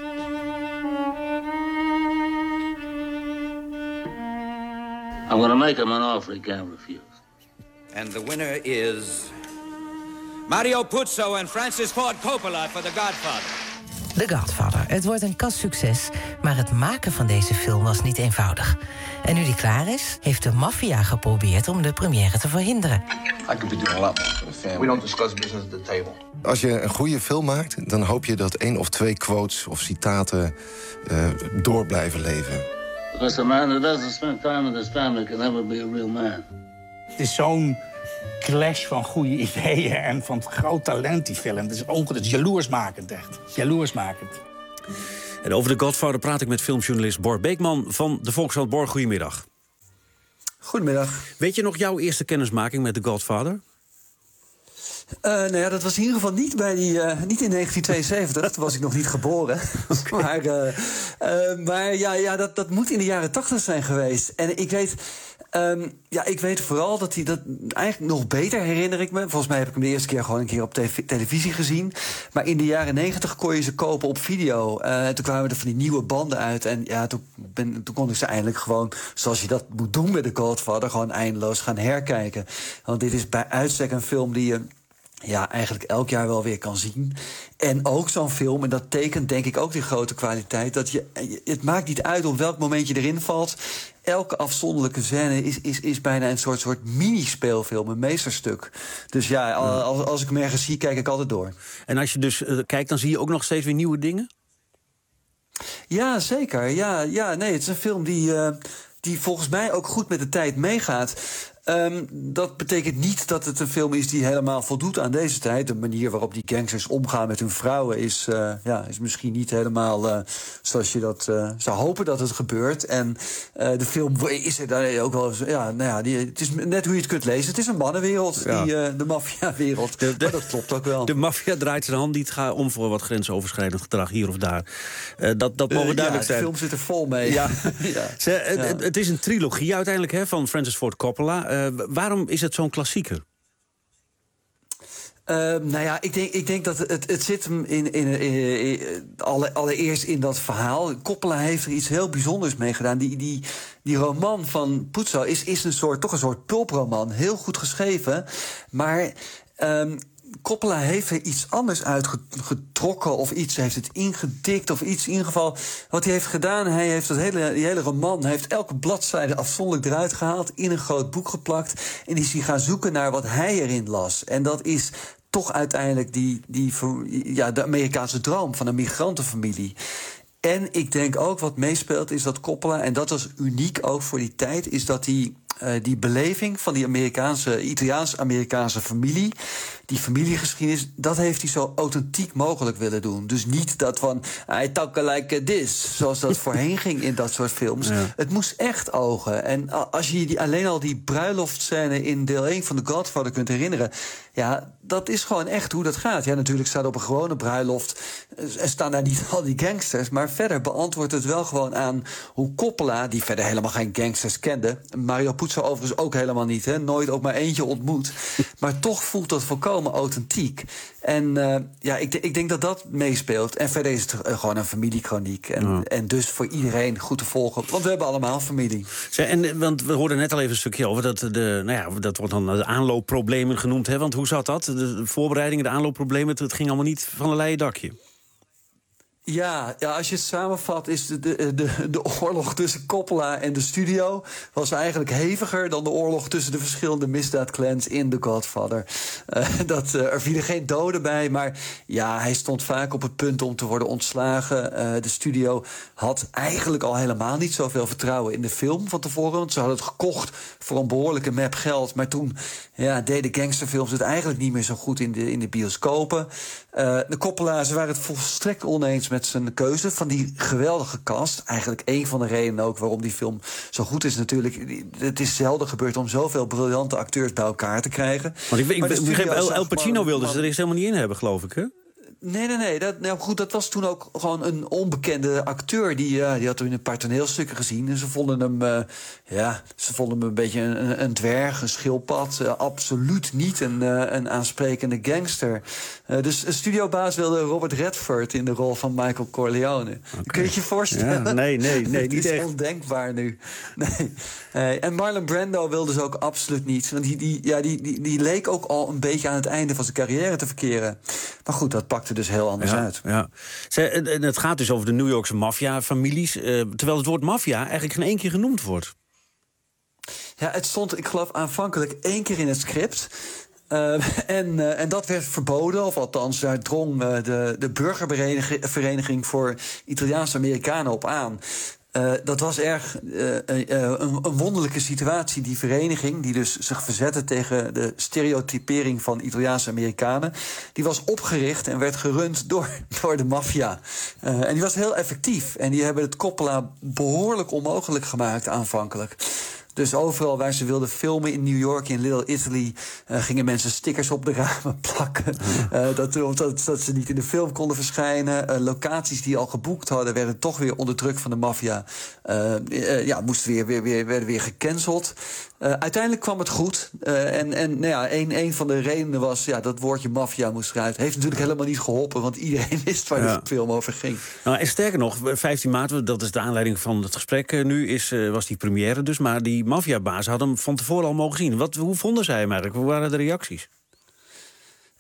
I'm gonna make him an offer he can't refuse. And the winner is Mario Puzo en Francis Ford Coppola for The Godfather. The Godfather. Het wordt een kassucces, maar het maken van deze film was niet eenvoudig. En nu die klaar is, heeft de maffia geprobeerd om de première te verhinderen. I could be doing a lot more for the family. We don't discuss business at the table. Als je een goede film maakt, dan hoop je dat één of twee quotes of citaten uh, door blijven leven. Because a man who doesn't spend time with his family can never be a real man. Het is zo'n clash van goede ideeën en van groot talent, die film. Het is ongelooflijk jaloersmakend, echt. Jaloersmakend. En over The Godfather praat ik met filmjournalist Bor Beekman van de Volkskrant. Bor, goedemiddag. Goedemiddag. Weet je nog jouw eerste kennismaking met The Godfather? Uh, nou ja, dat was in ieder geval niet, bij die, uh, niet in negentien tweeënzeventig. Toen was ik nog niet geboren. Okay. Maar, uh, uh, maar ja, ja dat, dat moet in de jaren tachtig zijn geweest. En ik weet... Um, ja, ik weet vooral dat hij dat eigenlijk nog beter, herinner ik me. Volgens mij heb ik hem de eerste keer gewoon een keer op te- televisie gezien. Maar in de jaren negentig kon je ze kopen op video. Uh, toen kwamen er van die nieuwe banden uit. En ja, toen, ben, toen kon ik ze eindelijk gewoon, zoals je dat moet doen met The Godfather, gewoon eindeloos gaan herkijken. Want dit is bij uitstek een film die je ja, eigenlijk elk jaar wel weer kan zien. En ook zo'n film, en dat tekent denk ik ook die grote kwaliteit, dat je, het maakt niet uit op welk moment je erin valt. Elke afzonderlijke scène is, is, is bijna een soort, soort mini-speelfilm, een meesterstuk. Dus ja, als, als ik hem ergens zie, kijk ik altijd door. En als je dus uh, kijkt, dan zie je ook nog steeds weer nieuwe dingen? Ja, zeker. Ja, ja, nee, het is een film die... Uh, die volgens mij ook goed met de tijd meegaat. Um, dat betekent niet dat het een film is die helemaal voldoet aan deze tijd. De manier waarop die gangsters omgaan met hun vrouwen is, uh, ja, is misschien niet helemaal uh, zoals je dat uh, zou hopen dat het gebeurt. En uh, de film is er daar ook wel. Ja, nou ja, die, het is net hoe je het kunt lezen. Het is een mannenwereld, ja. die, uh, de maffiawereld. De, de, maar dat klopt ook wel. De maffia draait zijn hand niet ga om voor wat grensoverschrijdend gedrag hier of daar. Uh, dat, dat mogen uh, duidelijk ja, zijn. De film zit er vol mee. Ja. ja. Ze, het, ja. het is een trilogie uiteindelijk hè, van Francis Ford Coppola. Uh, waarom is het zo'n klassieker? Uh, nou ja, ik denk, ik denk dat het, het zit hem in, in, in, in, alle, allereerst in dat verhaal. Coppola heeft er iets heel bijzonders mee gedaan. Die, die, die roman van Puzo is, is een soort, toch een soort pulproman. Heel goed geschreven, maar Um, Coppola heeft er iets anders uitgetrokken of iets heeft het ingedikt of iets in ieder geval. Wat hij heeft gedaan, hij heeft dat hele, die hele roman, hij heeft elke bladzijde afzonderlijk eruit gehaald, in een groot boek geplakt en is hij gaan zoeken naar wat hij erin las. En dat is toch uiteindelijk die, die, ja, de Amerikaanse droom van een migrantenfamilie. En ik denk ook wat meespeelt is dat Coppola, en dat was uniek ook voor die tijd, is dat hij uh, die beleving van die Amerikaanse, Italiaans-Amerikaanse familie, die familiegeschiedenis, dat heeft hij zo authentiek mogelijk willen doen. Dus niet dat van, I talk like this, zoals dat voorheen ging in dat soort films. Ja. Het moest echt ogen. En als je die, alleen al die bruiloftscène in deel één van The Godfather kunt herinneren, ja, dat is gewoon echt hoe dat gaat. Ja, natuurlijk staat op een gewone bruiloft, er staan daar niet al die gangsters, maar verder beantwoordt het wel gewoon aan hoe Coppola, die verder helemaal geen gangsters kende, Mario Puzo overigens ook helemaal niet, hè, nooit ook maar eentje ontmoet, maar toch voelt dat volkomen authentiek. En uh, ja, ik, ik denk dat dat meespeelt. En verder is het uh, gewoon een familiekroniek. En, ja. en dus voor iedereen goed te volgen. Want we hebben allemaal familie. Zij, en, want we hoorden net al even een stukje over dat de, nou ja, dat wordt dan de aanloopproblemen genoemd. Hè? Want hoe zat dat? De voorbereidingen, de aanloopproblemen, het ging allemaal niet van een leien dakje. Ja, ja, als je het samenvat, is de, de, de, de oorlog tussen Coppola en de studio was eigenlijk heviger dan de oorlog tussen de verschillende misdaadclans in The Godfather. Uh, dat, uh, er vielen geen doden bij, maar ja, hij stond vaak op het punt om te worden ontslagen. Uh, de studio had eigenlijk al helemaal niet zoveel vertrouwen in de film van tevoren, want ze hadden het gekocht voor een behoorlijke map geld. Maar toen ja, deden gangsterfilms het eigenlijk niet meer zo goed in de, in de bioscopen. Uh, de Coppola, ze waren het volstrekt oneens met zijn keuze van die geweldige cast. Eigenlijk een van de redenen ook waarom die film zo goed is natuurlijk. Het is zelden gebeurd om zoveel briljante acteurs bij elkaar te krijgen. Want ik, ik, ik begreep, El, El Pacino wilde ze er eerst helemaal niet in hebben, geloof ik, hè? Nee, nee, nee. Dat, nou goed, dat was toen ook gewoon een onbekende acteur. Die, uh, die had toen een paar toneelstukken gezien. En ze vonden hem, uh, ja, ze vonden hem een beetje een, een dwerg, een schildpad. Uh, absoluut niet een, uh, een aansprekende gangster. Uh, dus een studiobaas wilde Robert Redford in de rol van Michael Corleone. Okay. Kun je het je voorstellen? Ja, nee, nee, nee, niet echt. Het is ondenkbaar nu. Nee. Uh, en Marlon Brando wilde ze ook absoluut niet. Want die, die, ja, die, die, die leek ook al een beetje aan het einde van zijn carrière te verkeren. Maar goed, dat pakte dus heel anders ja, uit. Ja. Zij, het gaat dus over de New Yorkse maffia-families, uh, terwijl het woord maffia eigenlijk geen één keer genoemd wordt. Ja, het stond, ik geloof, aanvankelijk één keer in het script. Uh, en, uh, en dat werd verboden, of althans, daar drong uh, de, de burgervereniging voor Italiaanse Amerikanen op aan. Uh, dat was erg uh, uh, een, een wonderlijke situatie, die vereniging, die dus zich verzette tegen de stereotypering van Italiaanse Amerikanen. Die was opgericht en werd gerund door, door de maffia. Uh, en die was heel effectief. En die hebben het Coppola behoorlijk onmogelijk gemaakt aanvankelijk. Dus overal waar ze wilden filmen in New York, in Little Italy, Uh, gingen mensen stickers op de ramen plakken. Uh, dat, dat, dat ze niet in de film konden verschijnen. Uh, locaties die al geboekt hadden, werden toch weer onder druk van de maffia. Uh, uh, ja, moesten weer, weer, weer, werden weer gecanceld. Uh, uiteindelijk kwam het goed. Uh, en en nou ja, een, een van de redenen was, ja, dat woordje maffia moest eruit. Heeft natuurlijk helemaal niet geholpen, want iedereen wist waar ja. de film over ging. Nou, en sterker nog, vijftien maart, dat is de aanleiding van het gesprek uh, nu, is, uh, was die première dus. Maar die maffiabazen hadden hem van tevoren al mogen zien. Wat, hoe vonden zij hem eigenlijk? Hoe waren de reacties?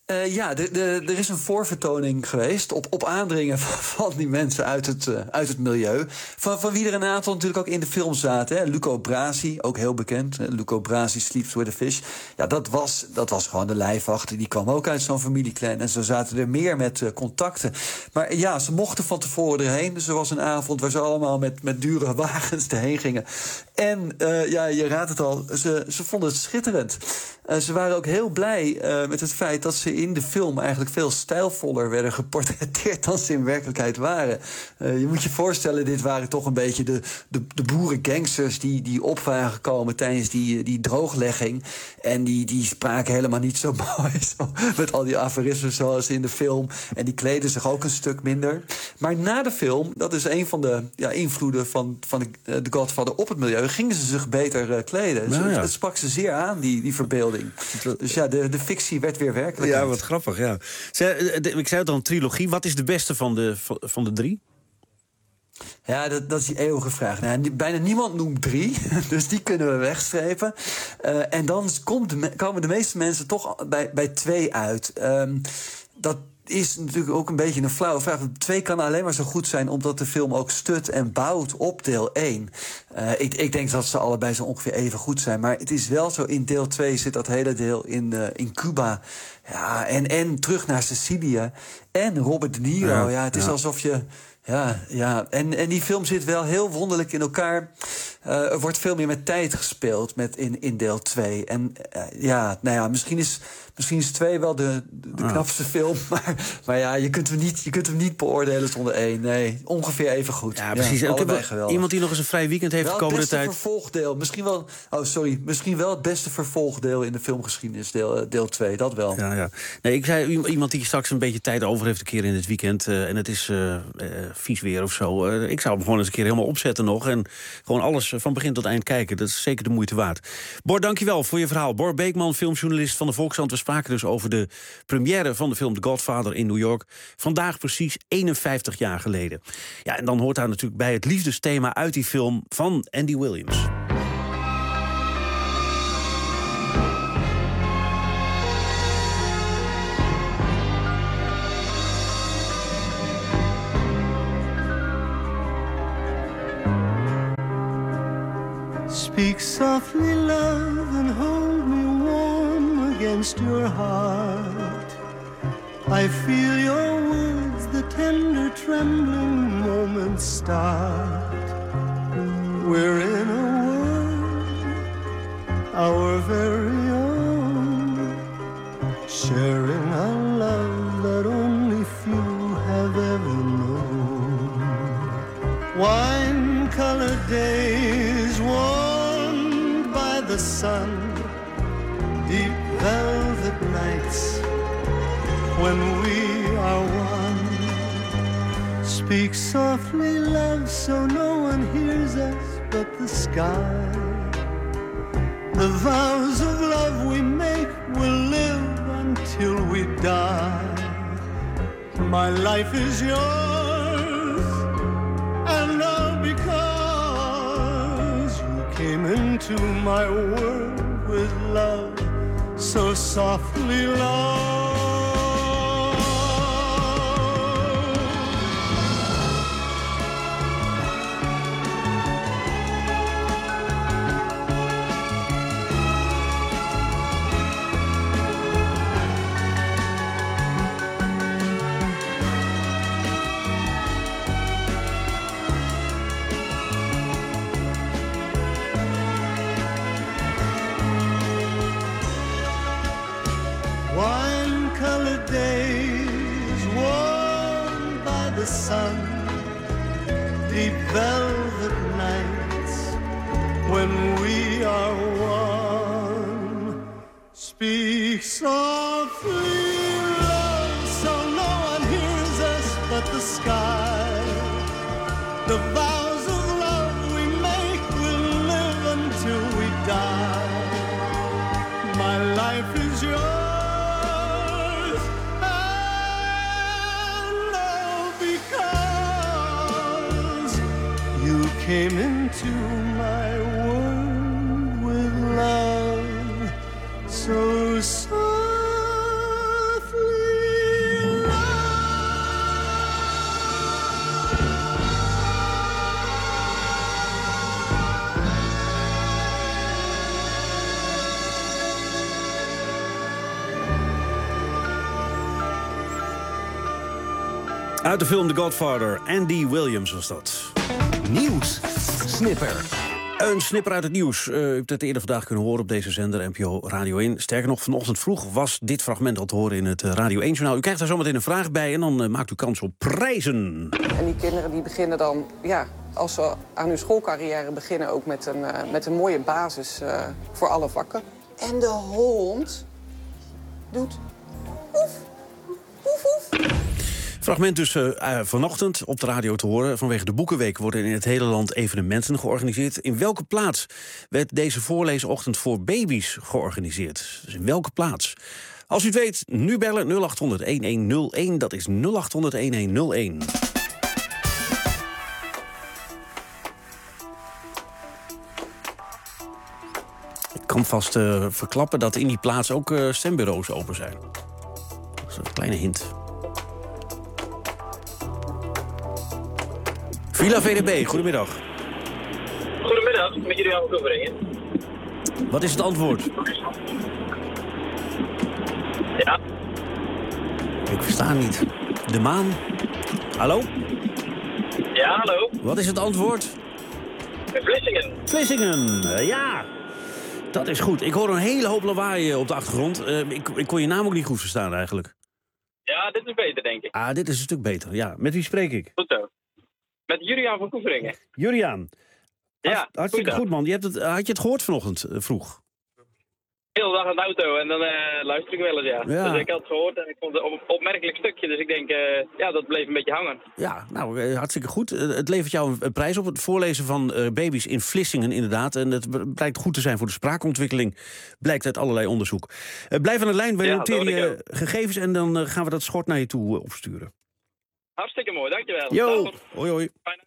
Uh, ja, de, de, er is een voorvertoning geweest op, op aandringen van, van die mensen uit het, uh, uit het milieu. Van, van wie er een aantal natuurlijk ook in de film zaten. Hè. Luco Brasi, ook heel bekend. Luco Brasi, Sleeps with a Fish. Ja, dat was, dat was gewoon de lijfwacht. Die kwam ook uit zo'n familieclan. En zo zaten er meer met uh, contacten. Maar ja, ze mochten van tevoren erheen. Dus er was een avond waar ze allemaal met, met dure wagens erheen gingen. En uh, ja, je raadt het al, ze, ze vonden het schitterend. Uh, ze waren ook heel blij uh, met het feit dat ze in de film eigenlijk veel stijlvoller werden geportretteerd dan ze in werkelijkheid waren. Uh, je moet je voorstellen, dit waren toch een beetje de, de, de boerengangsters die, die op waren gekomen tijdens die, die drooglegging. En die, die spraken helemaal niet zo mooi zo, met al die aforismen zoals in de film. En die kleden zich ook een stuk minder. Maar na de film, dat is een van de ja, invloeden van, van de, de Godfather op het milieu, gingen ze zich beter uh, kleden. Nou, dus, ja. Het sprak ze zeer aan, die, die verbeelding. Dus ja, de, de fictie werd weer werkelijk. Ja, wat grappig, ja. Ik zei het al, een trilogie. Wat is de beste van de, van de drie? Ja, dat, dat is die eeuwige vraag. Nou, bijna niemand noemt drie, dus die kunnen we wegstrepen. Uh, en dan komt de, komen de meeste mensen toch bij, bij twee uit. Um, dat is natuurlijk ook een beetje een flauwe vraag. Twee kan alleen maar zo goed zijn omdat de film ook stut en bouwt op deel één. Uh, ik, ik denk dat ze allebei zo ongeveer even goed zijn. Maar het is wel zo, in deel twee zit dat hele deel in, uh, in Cuba. Ja, en, en terug naar Sicilië. En Robert De Niro. Ja, ja het is ja. alsof je... Ja, ja. En, en die film zit wel heel wonderlijk in elkaar. Uh, er wordt veel meer met tijd gespeeld met in, in deel twee. En uh, ja, nou ja, misschien is, misschien is twee wel de, de Ah. knapste film. Maar, maar ja, je kunt, hem niet, je kunt hem niet beoordelen zonder één. Nee, ongeveer even goed. Ja, precies. Ja, Ook allebei heb- geweldig. iemand die nog eens een vrij weekend heeft wel de komende het beste tijd. vervolgdeel. Misschien wel, oh sorry, misschien wel het beste vervolgdeel in de filmgeschiedenis, deel, deel twee. Dat wel. Ja, ja. Nee, ik zei i- iemand die straks een beetje tijd over heeft een keer in het weekend. Uh, en het is uh, uh, vies weer of zo. Uh, ik zou hem gewoon eens een keer helemaal opzetten nog. En gewoon alles van begin tot eind kijken. Dat is zeker de moeite waard. Bor, dankjewel voor je verhaal. Bor Beekman, filmjournalist van de Volkskrant. We spraken dus over de première van de film The Godfather in New York. Vandaag precies eenenvijftig jaar geleden. Ja, en dan hoort daar natuurlijk bij het liefdesthema uit die film van Andy Williams. Speak softly, love, and hold me warm against your heart. I feel your words, the tender trembling moments start. We're in a world, our very own, sharing a love that only few have ever known. Wine-colored days warmed by the sun, deep velvet nights when we are one. Speak softly, love, so no one hears us but the sky. The vows of love we make will live until we die. My life is yours, and all because you came into my world with love, so softly, love. Wine-colored days warmed by the sun, deep velvet nights when we are one. Speak softly, love, so no one hears us but the sky. The vows of love we make will live until we die. My life is yours, and all because you came into my world with love, so softly. Uit de film The Godfather. Andy Williams was dat. Nieuws. Snipper. Een snipper uit het nieuws. Uh, u hebt het eerder vandaag kunnen horen op deze zender N P O Radio één. Sterker nog, vanochtend vroeg was dit fragment al te horen in het Radio één-journaal. U krijgt daar zometeen een vraag bij en dan uh, maakt u kans op prijzen. En die kinderen die beginnen dan, ja, als ze aan hun schoolcarrière beginnen... ook met een, uh, met een mooie basis uh, voor alle vakken. En de hond doet oef, oef, oef. Fragment dus uh, uh, vanochtend op de radio te horen. Vanwege de Boekenweek worden in het hele land evenementen georganiseerd. In welke plaats werd deze voorleesochtend voor baby's georganiseerd? Dus in welke plaats? Als u het weet, nu bellen nul acht honderd, een een nul een. Dat is nul acht honderd, een een nul een. Ik kan vast uh, verklappen dat in die plaats ook uh, stembureaus open zijn. Dat is een kleine hint. Villa V D B, goedemiddag. Goedemiddag, met jullie aan het brengen. Wat is het antwoord? Ja. Ik versta niet. De maan? Hallo? Ja, hallo. Wat is het antwoord? Vlissingen. Vlissingen, uh, ja. Dat is goed. Ik hoor een hele hoop lawaai op de achtergrond. Uh, ik, ik kon je naam ook niet goed verstaan eigenlijk. Ja, dit is beter, denk ik. Ah, dit is een stuk beter, ja. Met wie spreek ik? Goed zo. Met Juriaan van Koeveringen. Juriaan. Ja, hartstikke goed, man. Je hebt het, had je het gehoord vanochtend uh, vroeg? De hele dag in de auto en dan uh, luister ik wel eens, ja. ja. Dus ik had het gehoord en ik vond het een op, opmerkelijk stukje. Dus ik denk, uh, ja, dat bleef een beetje hangen. Ja, nou, uh, hartstikke goed. Uh, het levert jou een, een prijs op. Het voorlezen van uh, baby's in Vlissingen, inderdaad. En het blijkt goed te zijn voor de spraakontwikkeling. Blijkt uit allerlei onderzoek. Uh, blijf aan de lijn, wij ja, noteren je gegevens... en dan uh, gaan we dat schort naar je toe uh, opsturen. Hartstikke mooi, dankjewel. Jo, Dag. hoi hoi. Fijn.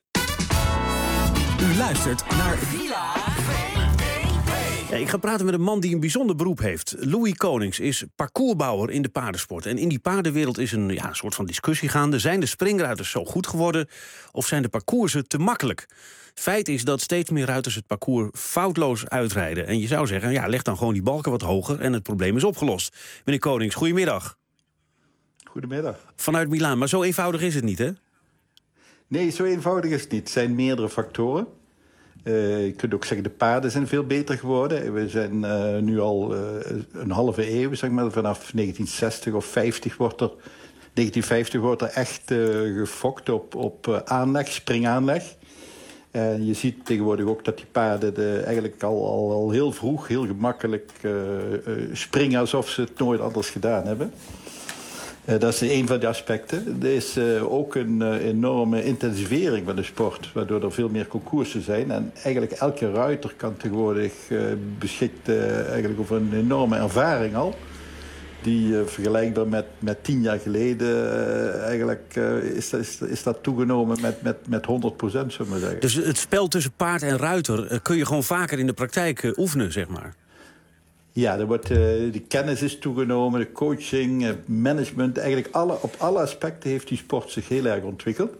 U luistert naar Villa V D B. Ja, ik ga praten met een man die een bijzonder beroep heeft. Louis Konings is parcoursbouwer in de paardensport. En in die paardenwereld is een, ja, een soort van discussie gaande. Zijn de springruiters zo goed geworden of zijn de parcoursen te makkelijk? Feit is dat steeds meer ruiters het parcours foutloos uitrijden. En je zou zeggen, ja, leg dan gewoon die balken wat hoger en het probleem is opgelost. Meneer Konings, goedemiddag. Goedemiddag. Vanuit Milaan, maar zo eenvoudig is het niet, hè? Nee, zo eenvoudig is het niet. Het zijn meerdere factoren. Uh, je kunt ook zeggen, de paarden zijn veel beter geworden. We zijn uh, nu al uh, een halve eeuw, zeg maar, vanaf negentien zestig of vijftig wordt er... negentien vijftig wordt er echt uh, gefokt op, op uh, aanleg, springaanleg. En uh, je ziet tegenwoordig ook dat die paarden de, eigenlijk al, al, al heel vroeg, heel gemakkelijk uh, uh, springen alsof ze het nooit anders gedaan hebben. Uh, dat is een van de aspecten. Er is uh, ook een uh, enorme intensivering van de sport, waardoor er veel meer concoursen zijn. En eigenlijk elke ruiter kan tegenwoordig uh, beschikt uh, eigenlijk over een enorme ervaring al. Die uh, vergelijkbaar met, met tien jaar geleden uh, eigenlijk uh, is, dat, is, is dat toegenomen met, met, met honderd procent, zullen we zeggen. Dus het spel tussen paard en ruiter uh, kun je gewoon vaker in de praktijk uh, oefenen, zeg maar? Ja, er wordt, uh, de kennis is toegenomen, de coaching, uh, management. Eigenlijk alle, op alle aspecten heeft die sport zich heel erg ontwikkeld.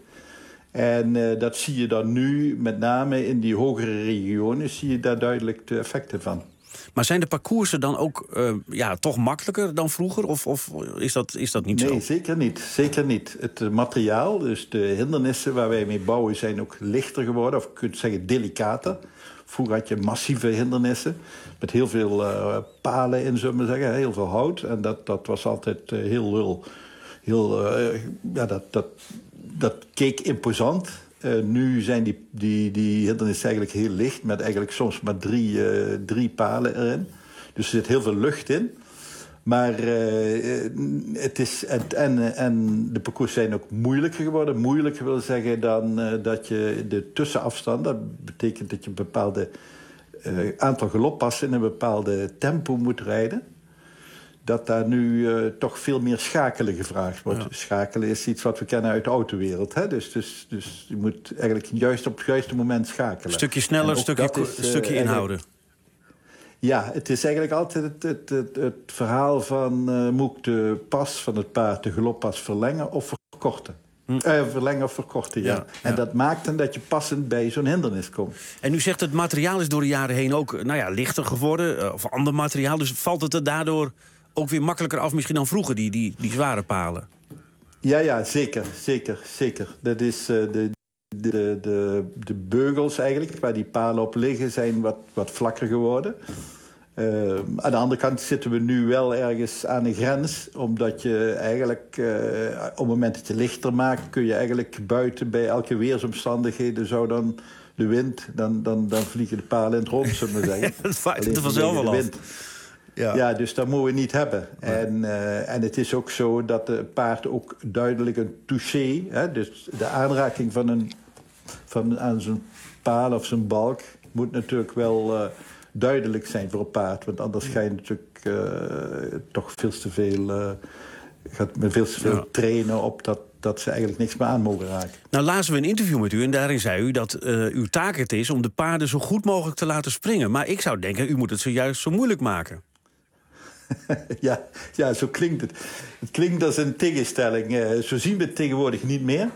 En uh, dat zie je dan nu, met name in die hogere regionen, zie je daar duidelijk de effecten van. Maar zijn de parcoursen dan ook uh, ja, toch makkelijker dan vroeger? Of, of is, dat, is dat niet nee, zo? Nee, zeker niet. Zeker niet. Het uh, materiaal, dus de hindernissen waar wij mee bouwen, zijn ook lichter geworden. Of je kunt zeggen delicater. Vroeger had je massieve hindernissen met heel veel uh, palen in, zullen we zeggen, heel veel hout. En dat, dat was altijd uh, heel, heel, heel uh, ja, dat, dat, dat keek imposant. Uh, nu zijn die, die, die hindernissen eigenlijk heel licht, met eigenlijk soms maar drie, uh, drie palen erin. Dus er zit heel veel lucht in. Maar uh, het is, en, en, en de parcours zijn ook moeilijker geworden. Moeilijker wil zeggen dan uh, dat je de tussenafstand, dat betekent dat je een bepaalde uh, aantal galoppassen in een bepaalde tempo moet rijden. Dat daar nu uh, toch veel meer schakelen gevraagd wordt. Ja. Schakelen is iets wat we kennen uit de autowereld. Hè? Dus, dus, dus je moet eigenlijk juist op het juiste moment schakelen. Een stukje sneller, een stukje, is, uh, stukje inhouden. Ja, het is eigenlijk altijd het, het, het, het verhaal van... Uh, moet ik de pas van het paard, de galoppas, verlengen of verkorten? Hm. Uh, verlengen of verkorten, ja. ja. En ja. dat maakt dan dat je passend bij zo'n hindernis komt. En u zegt het materiaal is door de jaren heen ook nou ja, lichter geworden. Uh, of ander materiaal. Dus valt het er daardoor ook weer makkelijker af misschien dan vroeger, die, die, die zware palen? Ja, ja, zeker, zeker, zeker. Dat is uh, de, de, de, de beugels eigenlijk, waar die palen op liggen, zijn wat, wat vlakker geworden. Uh, aan de andere kant zitten we nu wel ergens aan de grens, omdat je eigenlijk, uh, op het moment dat je lichter maakt, kun je eigenlijk buiten bij elke weersomstandigheden zou dan de wind, dan, dan, dan vliegen de palen in het rond, zullen we zeggen. Dat vaart er vanzelf wel af. Ja. ja, dus dat moeten we niet hebben. Ja. En, uh, en het is ook zo dat het paard ook duidelijk een touché, hè, dus de aanraking van een, van, aan zijn paal of zijn balk, moet natuurlijk wel uh, duidelijk zijn voor een paard. Want anders ga je natuurlijk uh, toch veel te veel, uh, gaat met veel te veel ja. trainen op dat, dat ze eigenlijk niks meer aan mogen raken. Nou, lazen we een interview met u en daarin zei u dat uh, uw taak het is om de paarden zo goed mogelijk te laten springen. Maar ik zou denken, u moet het zojuist zo moeilijk maken. ja, ja, zo klinkt het. Het klinkt als een tegenstelling. Uh, zo zien we het tegenwoordig niet meer.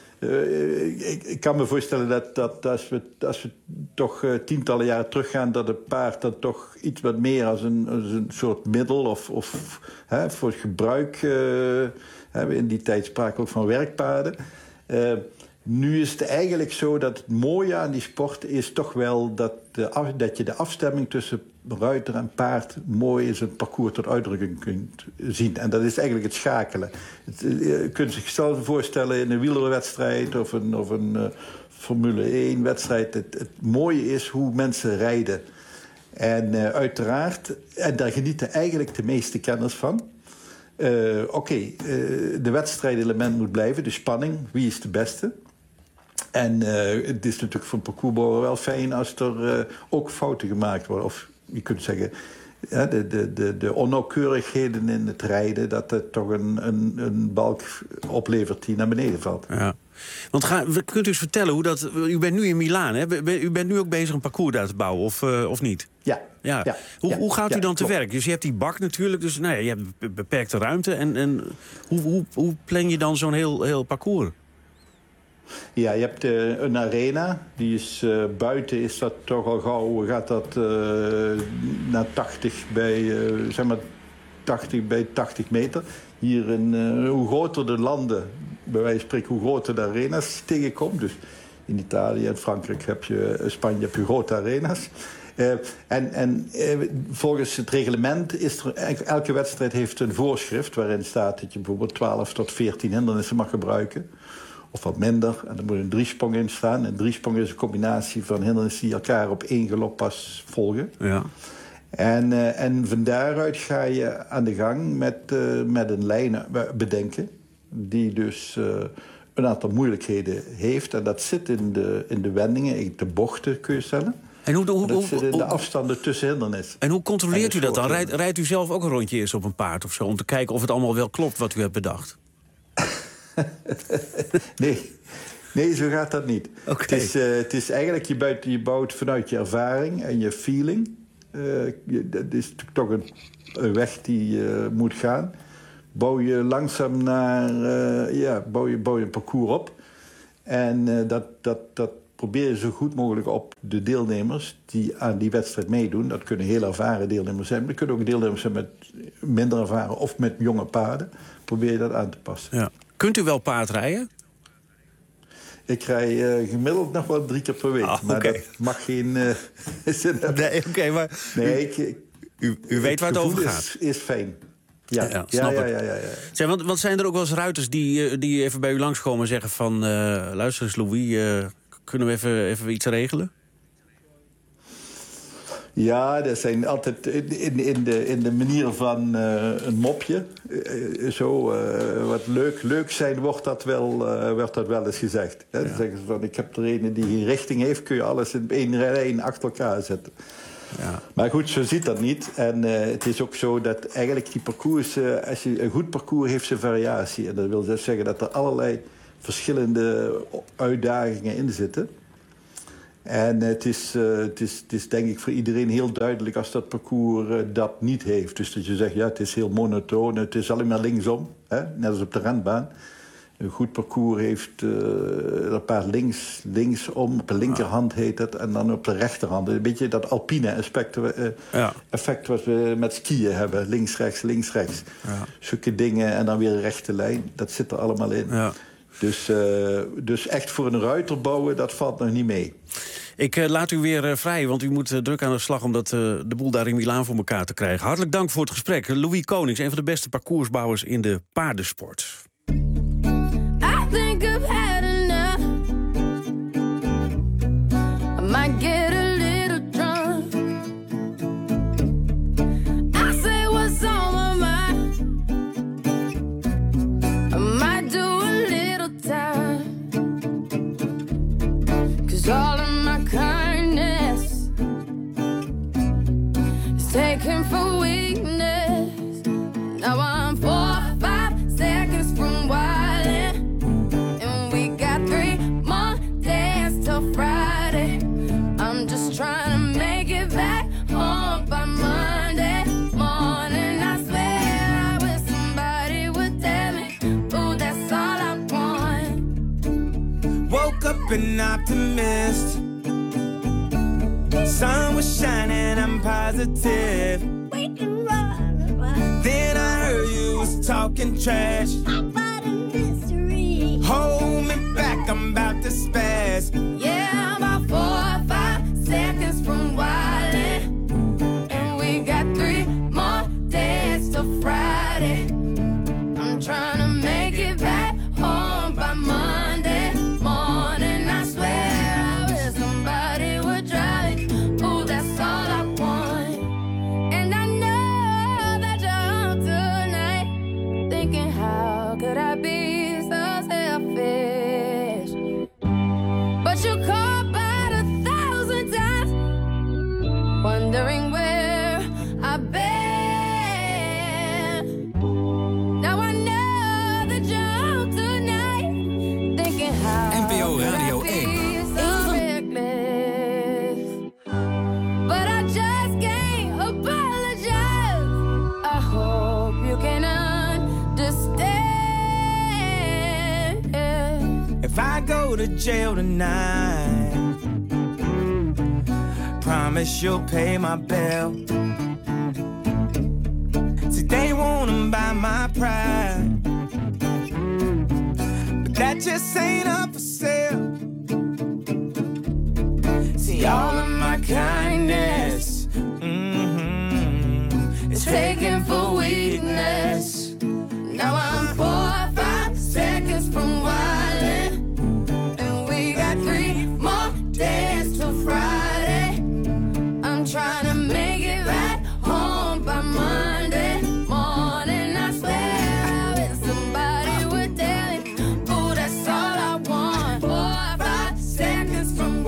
Uh, ik, ik kan me voorstellen dat, dat als, we, als we toch uh, tientallen jaren teruggaan, dat een paard dan toch iets wat meer als een, als een soort middel of, of hè, voor het gebruik. Uh, hè, in die tijd spraken we ook van werkpaarden. Uh, Nu is het eigenlijk zo dat het mooie aan die sport is toch wel dat, de af, dat je de afstemming tussen ruiter en paard mooi in zijn parcours tot uitdrukking kunt zien. En dat is eigenlijk het schakelen. Het, je kunt zich zelf voorstellen in een wielerwedstrijd of een, of een uh, Formule één wedstrijd. Het, het mooie is hoe mensen rijden. En uh, uiteraard, en daar genieten eigenlijk de meeste kenners van. Uh, Oké, okay, uh, de wedstrijdelement moet blijven, de spanning, wie is de beste? En uh, het is natuurlijk voor een parcoursbouwer wel fijn als er uh, ook fouten gemaakt worden. Of je kunt zeggen, ja, de, de, de, de onnauwkeurigheden in het rijden, dat het toch een, een, een balk oplevert die naar beneden valt. Ja. Want ga, kunt u eens vertellen hoe dat. U bent nu in Milaan, hè? U bent nu ook bezig een parcours daar te bouwen, of, uh, of niet? Ja. ja. ja. Hoe, ja. hoe gaat u ja, dan te klopt. werk? Dus je hebt die bak natuurlijk, dus nou ja, je hebt beperkte ruimte. En, en hoe, hoe, hoe plan je dan zo'n heel, heel parcours? Ja, je hebt uh, een arena. Die is uh, buiten is dat toch al gauw, gaat dat uh, naar tachtig bij, uh, zeg maar tachtig bij tachtig meter. Hier in, uh, hoe groter de landen, bij wijze van spreken, hoe groter de arena's tegenkomt. Dus in Italië en Frankrijk heb je, Spanje heb je grote arena's. Uh, en en uh, volgens het reglement is er, elke wedstrijd heeft een voorschrift waarin staat dat je bijvoorbeeld twaalf tot veertien hindernissen mag gebruiken. Of wat minder. En er moet een driesprong in staan. Een driesprong is een combinatie van hindernissen die elkaar op één geloppas volgen. Ja. En, uh, en van daaruit ga je aan de gang met, uh, met een lijn bedenken. Die dus uh, een aantal moeilijkheden heeft. En dat zit in de, in de wendingen, in de bochten kun je stellen. En hoe, hoe, en dat zit in de afstanden tussen hindernissen. En hoe controleert u dat dan? Rijdt, rijdt u zelf ook een rondje eerst op een paard of zo? Om te kijken of het allemaal wel klopt wat u hebt bedacht? nee. nee, zo gaat dat niet. Okay. Het, is, uh, het is eigenlijk, je bouwt, je bouwt vanuit je ervaring en je feeling. Uh, dat is toch een, een weg die je uh, moet gaan. Bouw je langzaam naar, uh, ja, bouw je, bouw je een parcours op. En uh, dat, dat, dat probeer je zo goed mogelijk op de deelnemers die aan die wedstrijd meedoen. Dat kunnen heel ervaren deelnemers zijn. Maar dat kunnen ook deelnemers zijn met minder ervaren of met jonge paarden. Probeer je dat aan te passen. Ja. Kunt u wel paardrijden? Ik rij uh, gemiddeld nog wel drie keer per week. Ah, maar okay. dat mag geen uh, zin hebben. Nee, oké, okay, maar nee, u, ik, ik, u, u weet waar het over gaat. Is, is fijn. Ja, ja, ja, snap ja, ik. ja, ja, ja. Zeg, want, want zijn er ook wel eens ruiters die, die even bij u langskomen en zeggen van... Uh, luister eens, Louis, uh, kunnen we even, even iets regelen? Ja, dat zijn altijd in, in, de, in de manier van uh, een mopje. Uh, zo, uh, wat leuk, leuk zijn wordt dat wel, uh, wordt dat wel eens gezegd. Hè? Ja. Dan zeggen ze van, ik heb er een die geen richting heeft... kun je alles in één rij achter elkaar zetten. Ja. Maar goed, zo ziet dat niet. En uh, het is ook zo dat eigenlijk die parcours... Uh, als je een goed parcours heeft zijn variatie. En dat wil dus zeggen dat er allerlei verschillende uitdagingen in zitten... En het is, uh, het, is, het is denk ik voor iedereen heel duidelijk als dat parcours uh, dat niet heeft. Dus dat je zegt, ja, het is heel monotoon, het is alleen maar linksom, hè? Net als op de renbaan. een goed parcours heeft. Uh, een paar links, linksom, op de linkerhand heet het. En dan op de rechterhand. Een beetje dat alpine aspect, uh, ja. effect wat we met skiën hebben. Links, rechts, links, rechts. Ja. Zulke dingen en dan weer een rechte lijn. Dat zit er allemaal in. Ja. Dus, uh, dus echt voor een ruiter bouwen, dat valt nog niet mee. Ik uh, laat u weer uh, vrij, want u moet uh, druk aan de slag... om dat, uh, de boel daar in Milaan voor elkaar te krijgen. Hartelijk dank voor het gesprek. Louis Konings, een van de beste parcoursbouwers in de paardensport. I think I've had enough. I might get a little drunk. I say what's on my mind. I might do a little time. 'Cause all of my kindness is taken for weakness. Now I'm four or five seconds from wildin', and we got three more days till Friday. I'm just trying to make it back home by Monday morning. I swear I wish somebody would tell me, ooh, that's all I want. Woke up an optimist. Sun was shining, I'm positive. We can run. Then I heard you was talking trash about a mystery. Hold me back, I'm about to spaz. Yeah, I'm about four or five seconds from wildin', and we got three more days till Friday. I'm trying to make it back home by Monday morning. I swear I wish somebody would drive it. Ooh, that's all I want. And I know that you're up tonight, thinking how could I be so selfish? But you called about a thousand times, wondering where I've been. Now I know that you're up tonight, thinking how N P O Radio could I één. be so reckless? But I just can't apologize. I hope you can understand. If I go to jail tonight, promise you'll pay my bill. See, they wanna buy my pride, but that just ain't up for sale. See, all of my kindness mm-hmm, is taken for weakness. Now I'm four or five seconds from wildin', and we got three more days till Friday. I'm trying to make it right home by Monday morning. I swear I wish somebody would tell me, ooh, that's all I want. Four or five seconds from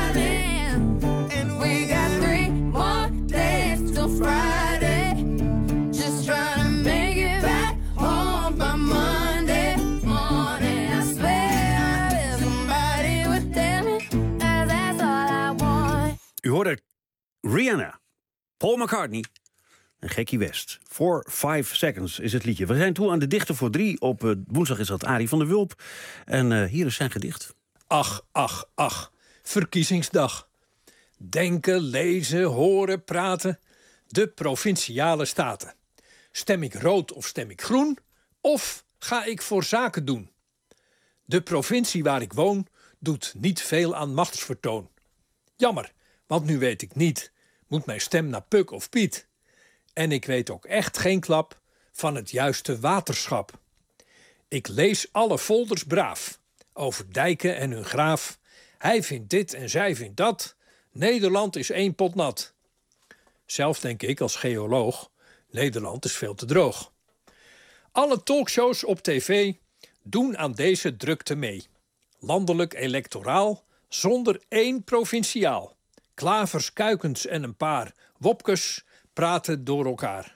wildin', and we got three more days till Friday. Just trying to make it back home by Monday morning. I swear I wish somebody would tell me that that's all I want. U hoorde Rihanna, Paul McCartney en Gekkie West. For Five Seconds is het liedje. We zijn toe aan de dichter voor drie. Op uh, woensdag is dat Arie van der Wulp. En uh, hier is zijn gedicht. Ach, ach, ach. Verkiezingsdag. Denken, lezen, horen, praten. De provinciale staten. Stem ik rood of stem ik groen? Of ga ik voor zaken doen? De provincie waar ik woon doet niet veel aan machtsvertoon. Jammer, want nu weet ik niet, moet mijn stem naar Puk of Piet? En ik weet ook echt geen klap van het juiste waterschap. Ik lees alle folders braaf, over dijken en hun graaf. Hij vindt dit en zij vindt dat. Nederland is één pot nat. Zelf denk ik als geoloog, Nederland is veel te droog. Alle talkshows op tv doen aan deze drukte mee. Landelijk electoraal, zonder één provinciaal. Klavers, kuikens en een paar wopkes praten door elkaar.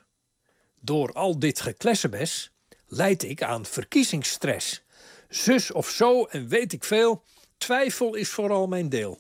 Door al dit geklessenbes leid ik aan verkiezingsstress. Zus of zo en weet ik veel, twijfel is vooral mijn deel.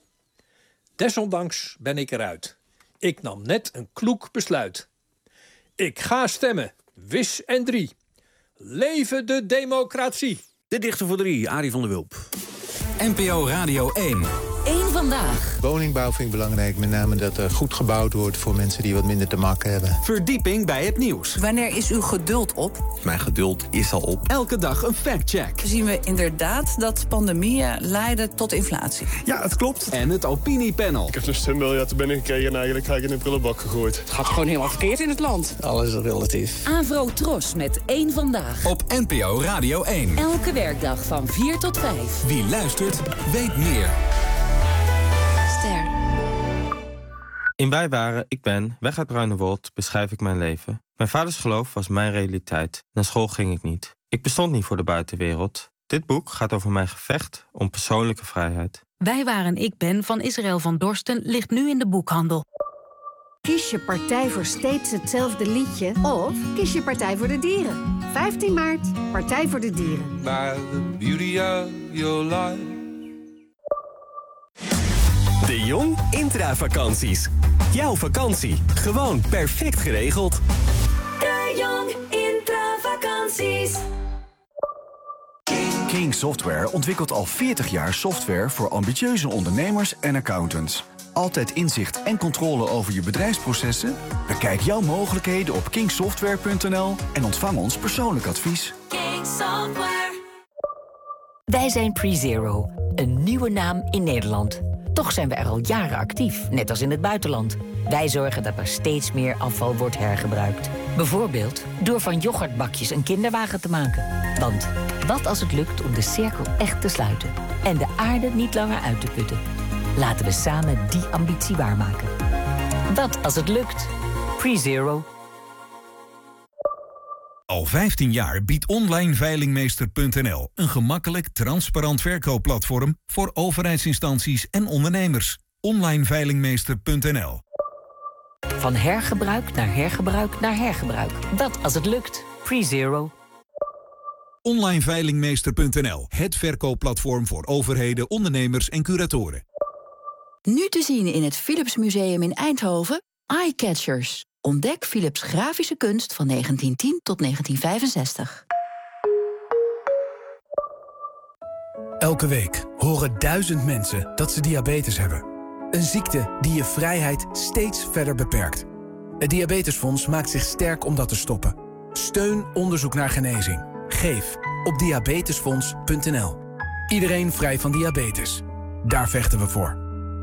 Desondanks ben ik eruit. Ik nam net een kloek besluit. Ik ga stemmen, wis en drie. Leven de democratie! De dichter voor drie, Arie van der Wulp. N P O Radio één. Eén vandaag. Woningbouw vind ik belangrijk. Met name dat er goed gebouwd wordt voor mensen die wat minder te makken hebben. Verdieping bij het nieuws. Wanneer is uw geduld op? Mijn geduld is al op. Elke dag een factcheck. Zien we inderdaad dat pandemieën leiden tot inflatie? Ja, het klopt. En het opiniepanel. Ik heb dus een miljard binnengekregen en eigenlijk ga ik in een prullenbak gegooid. Het gaat gewoon helemaal verkeerd in het land. Alles is relatief. Avro Tros met één vandaag. Op N P O Radio één. Elke werkdag van vier tot vijf. Wie luistert, weet meer. Ster. In Wij waren, ik ben, weg uit Bruinewold, beschrijf ik mijn leven. Mijn vaders geloof was mijn realiteit. Naar school ging ik niet. Ik bestond niet voor de buitenwereld. Dit boek gaat over mijn gevecht om persoonlijke vrijheid. Wij waren, ik ben, van Israël van Dorsten ligt nu in de boekhandel. Kies je partij voor steeds hetzelfde liedje of kies je Partij voor de Dieren? vijftien maart, Partij voor de Dieren. By the beauty of your life. De Jong Intravakanties. Jouw vakantie, gewoon perfect geregeld. De Jong Intravakanties. King Software ontwikkelt al veertig jaar software voor ambitieuze ondernemers en accountants. Altijd inzicht en controle over je bedrijfsprocessen? Bekijk jouw mogelijkheden op king software punt n l en ontvang ons persoonlijk advies. King Software. Wij zijn PreZero, een nieuwe naam in Nederland. Toch zijn we er al jaren actief, net als in het buitenland. Wij zorgen dat er steeds meer afval wordt hergebruikt. Bijvoorbeeld door van yoghurtbakjes een kinderwagen te maken. Want wat als het lukt om de cirkel echt te sluiten en de aarde niet langer uit te putten? Laten we samen die ambitie waarmaken. Wat als het lukt? PreZero. Al vijftien jaar biedt online veilingmeester punt n l een gemakkelijk, transparant verkoopplatform voor overheidsinstanties en ondernemers. online veilingmeester punt n l. Van hergebruik naar hergebruik naar hergebruik. Wat als het lukt? PreZero. online veilingmeester punt n l, het verkoopplatform voor overheden, ondernemers en curatoren. Nu te zien in het Philips Museum in Eindhoven, Eyecatchers. Ontdek Philips grafische kunst van negentien tien tot negentien vijfenzestig. Elke week horen duizend mensen dat ze diabetes hebben. Een ziekte die je vrijheid steeds verder beperkt. Het Diabetesfonds maakt zich sterk om dat te stoppen. Steun onderzoek naar genezing. Geef op diabetesfonds punt n l. Iedereen vrij van diabetes. Daar vechten we voor.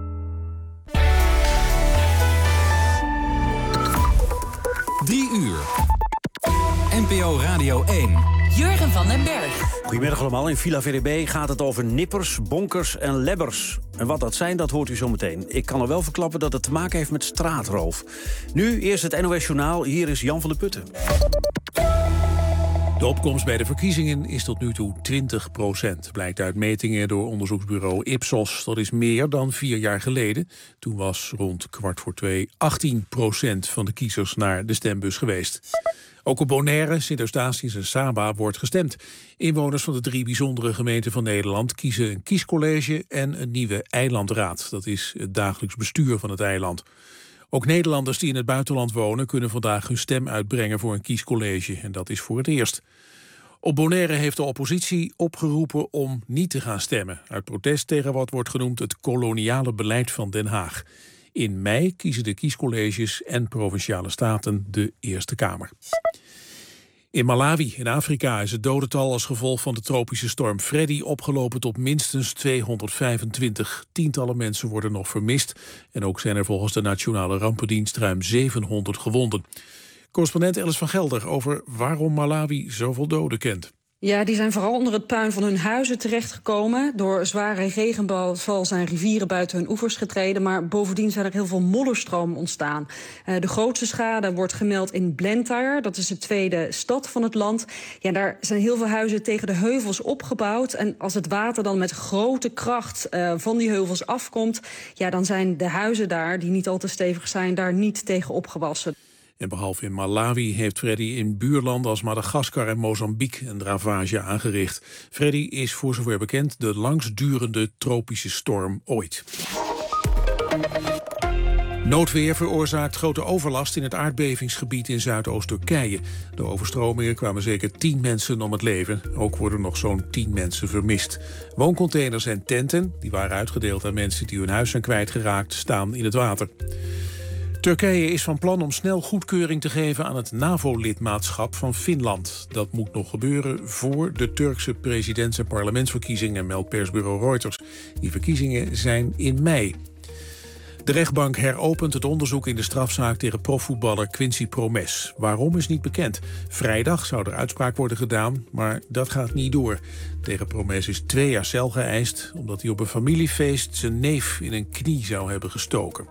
Drie uur. N P O Radio één. Jurgen van den Berg. Goedemiddag allemaal. In Villa V D B gaat het over nippers, bonkers en lebbers. En wat dat zijn, dat hoort u zo meteen. Ik kan er wel verklappen dat het te maken heeft met straatroof. Nu eerst het N O S Journaal. Hier is Jan van der Putten. De opkomst bij de verkiezingen is tot nu toe twintig procent. Blijkt uit metingen door onderzoeksbureau Ipsos. Dat is meer dan vier jaar geleden. Toen was rond kwart voor twee achttien procent van de kiezers naar de stembus geweest. Ook op Bonaire, Sint-Eustatius en Saba wordt gestemd. Inwoners van de drie bijzondere gemeenten van Nederland kiezen een kiescollege en een nieuwe eilandraad. Dat is het dagelijks bestuur van het eiland. Ook Nederlanders die in het buitenland wonen kunnen vandaag hun stem uitbrengen voor een kiescollege. En dat is voor het eerst. Op Bonaire heeft de oppositie opgeroepen om niet te gaan stemmen. Uit protest tegen wat wordt genoemd het koloniale beleid van Den Haag. In mei kiezen de kiescolleges en provinciale staten de Eerste Kamer. In Malawi, in Afrika, is het dodental als gevolg van de tropische storm Freddy opgelopen tot minstens tweehonderdvijfentwintig. Tientallen mensen worden nog vermist. En ook zijn er volgens de Nationale Rampendienst ruim zevenhonderd gewonden. Correspondent Alice van Gelder over waarom Malawi zoveel doden kent. Ja, die zijn vooral onder het puin van hun huizen terechtgekomen. Door zware regenval zijn rivieren buiten hun oevers getreden. Maar bovendien zijn er heel veel modderstromen ontstaan. Uh, de grootste schade wordt gemeld in Blantyre. Dat is de tweede stad van het land. Ja, daar zijn heel veel huizen tegen de heuvels opgebouwd. En als het water dan met grote kracht uh, van die heuvels afkomt, ja, dan zijn de huizen daar, die niet al te stevig zijn, daar niet tegen opgewassen. En behalve in Malawi heeft Freddy in buurlanden als Madagaskar en Mozambique een ravage aangericht. Freddy is voor zover bekend de langstdurende tropische storm ooit. Noodweer veroorzaakt grote overlast in het aardbevingsgebied in Zuidoost-Turkije. Door overstromingen kwamen zeker tien mensen om het leven. Ook worden nog zo'n tien mensen vermist. Wooncontainers en tenten, die waren uitgedeeld aan mensen die hun huis zijn kwijtgeraakt, staan in het water. Turkije is van plan om snel goedkeuring te geven aan het NAVO-lidmaatschap van Finland. Dat moet nog gebeuren voor de Turkse presidents- en parlementsverkiezingen, meldt persbureau Reuters. Die verkiezingen zijn in mei. De rechtbank heropent het onderzoek in de strafzaak tegen profvoetballer Quincy Promes. Waarom is niet bekend. Vrijdag zou er uitspraak worden gedaan, maar dat gaat niet door. Tegen Promes is twee jaar cel geëist omdat hij op een familiefeest zijn neef in een knie zou hebben gestoken.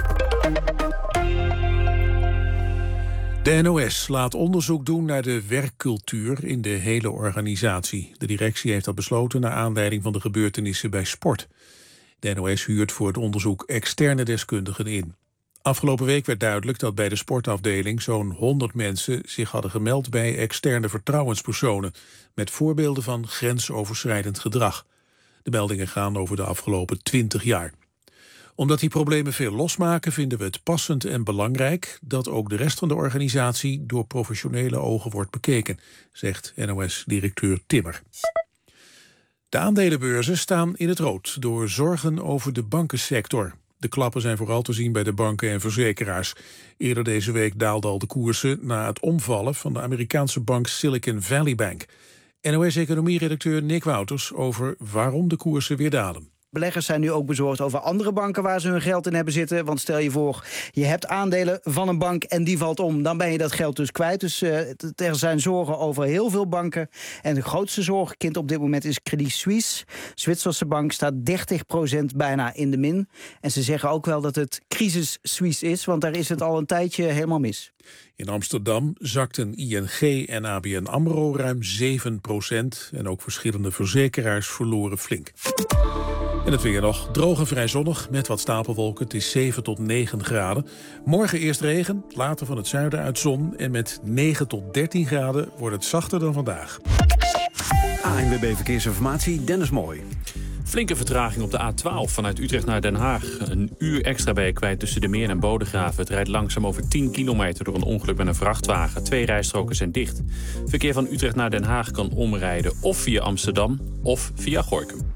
De N O S laat onderzoek doen naar de werkcultuur in de hele organisatie. De directie heeft dat besloten naar aanleiding van de gebeurtenissen bij sport. De N O S huurt voor het onderzoek externe deskundigen in. Afgelopen week werd duidelijk dat bij de sportafdeling zo'n honderd mensen zich hadden gemeld bij externe vertrouwenspersonen, met voorbeelden van grensoverschrijdend gedrag. De meldingen gaan over de afgelopen twintig jaar. Omdat die problemen veel losmaken, vinden we het passend en belangrijk dat ook de rest van de organisatie door professionele ogen wordt bekeken, zegt N O S-directeur Timmer. De aandelenbeurzen staan in het rood door zorgen over de bankensector. De klappen zijn vooral te zien bij de banken en verzekeraars. Eerder deze week daalden al de koersen na het omvallen van de Amerikaanse bank Silicon Valley Bank. N O S-economie-redacteur Nick Wouters over waarom de koersen weer dalen. Beleggers zijn nu ook bezorgd over andere banken waar ze hun geld in hebben zitten. Want stel je voor, je hebt aandelen van een bank en die valt om. Dan ben je dat geld dus kwijt. Dus uh, er zijn zorgen over heel veel banken. En de grootste zorgkind op dit moment is Credit Suisse. Zwitserse bank staat dertig procent bijna in de min. En ze zeggen ook wel dat het crisis Suisse is. Want daar is het al een tijdje helemaal mis. In Amsterdam zakten I N G en A B N AMRO ruim zeven procent. En ook verschillende verzekeraars verloren flink. En het weer nog droog en vrij zonnig met wat stapelwolken. Het is zeven tot negen graden. Morgen eerst regen, later van het zuiden uit zon. En met negen tot dertien graden wordt het zachter dan vandaag. A N W B Verkeersinformatie, Dennis Mooi. Flinke vertraging op de A twaalf vanuit Utrecht naar Den Haag. Een uur extra ben je kwijt tussen de Meer en Bodegraven. Het rijdt langzaam over tien kilometer door een ongeluk met een vrachtwagen. Twee rijstroken zijn dicht. Verkeer van Utrecht naar Den Haag kan omrijden of via Amsterdam of via Gorinchem.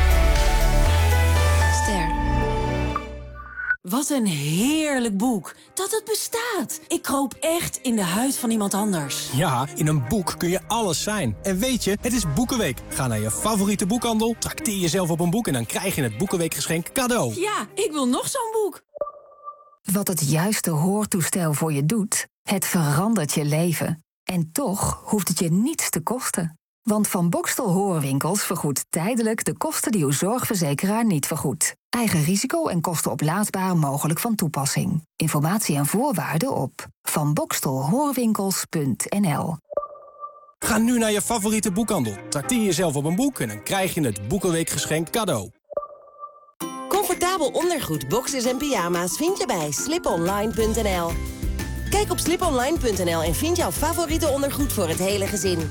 Wat een heerlijk boek. Dat het bestaat. Ik kroop echt in de huid van iemand anders. Ja, in een boek kun je alles zijn. En weet je, het is Boekenweek. Ga naar je favoriete boekhandel, trakteer jezelf op een boek en dan krijg je het Boekenweekgeschenk cadeau. Ja, ik wil nog zo'n boek. Wat het juiste hoortoestel voor je doet, het verandert je leven. En toch hoeft het je niets te kosten. Want Van Bokstel Hoorwinkels vergoedt tijdelijk de kosten die uw zorgverzekeraar niet vergoedt. Eigen risico en kosten oplaadsbaar mogelijk van toepassing. Informatie en voorwaarden op van bokstel hoorwinkels punt n l. Ga nu naar je favoriete boekhandel. Trakteer jezelf op een boek en dan krijg je het Boekenweekgeschenk cadeau. Comfortabel ondergoed, boxers en pyjama's vind je bij slip online punt n l. Kijk op slip online punt n l en vind jouw favoriete ondergoed voor het hele gezin.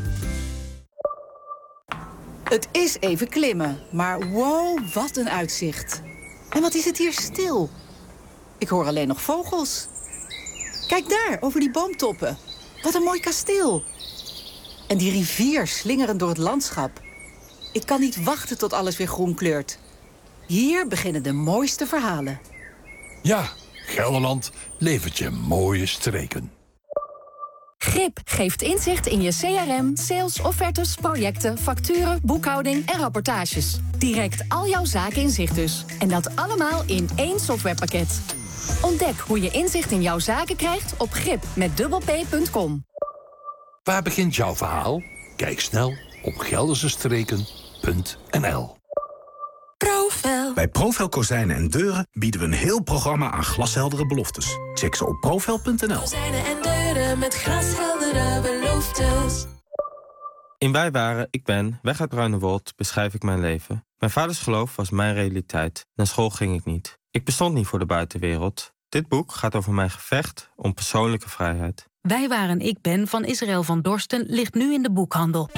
Het is even klimmen, maar wow, wat een uitzicht. En wat is het hier stil. Ik hoor alleen nog vogels. Kijk daar, over die boomtoppen. Wat een mooi kasteel. En die rivier slingerend door het landschap. Ik kan niet wachten tot alles weer groen kleurt. Hier beginnen de mooiste verhalen. Ja, Gelderland levert je mooie streken. Grip geeft inzicht in je C R M, sales, offertes, projecten, facturen, boekhouding en rapportages. Direct al jouw zaken in zicht dus. En dat allemaal in één softwarepakket. Ontdek hoe je inzicht in jouw zaken krijgt op grip met dubbel p punt com. Waar begint jouw verhaal? Kijk snel op geldersestreken punt n l. Profel. Bij Profel Kozijnen en Deuren bieden we een heel programma aan glasheldere beloftes. Check ze op profel punt n l. Kozijnen en deuren met glasheldere beloftes. In Wij waren, ik ben, weg uit Bruinewold, beschrijf ik mijn leven. Mijn vaders geloof was mijn realiteit. Naar school ging ik niet. Ik bestond niet voor de buitenwereld. Dit boek gaat over mijn gevecht om persoonlijke vrijheid. Wij waren, ik ben van Israël van Dorsten ligt nu in de boekhandel.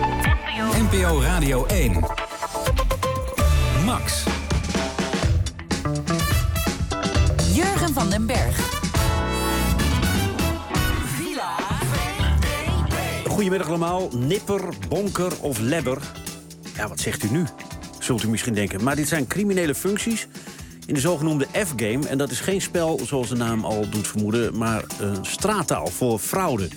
N P O Radio één. Max. van den Berg. Goedemiddag allemaal. Nipper, bonker of lebber. Ja, wat zegt u nu? Zult u misschien denken. Maar dit zijn criminele functies in de zogenoemde F-game. En dat is geen spel, zoals de naam al doet vermoeden, maar een straattaal voor fraude.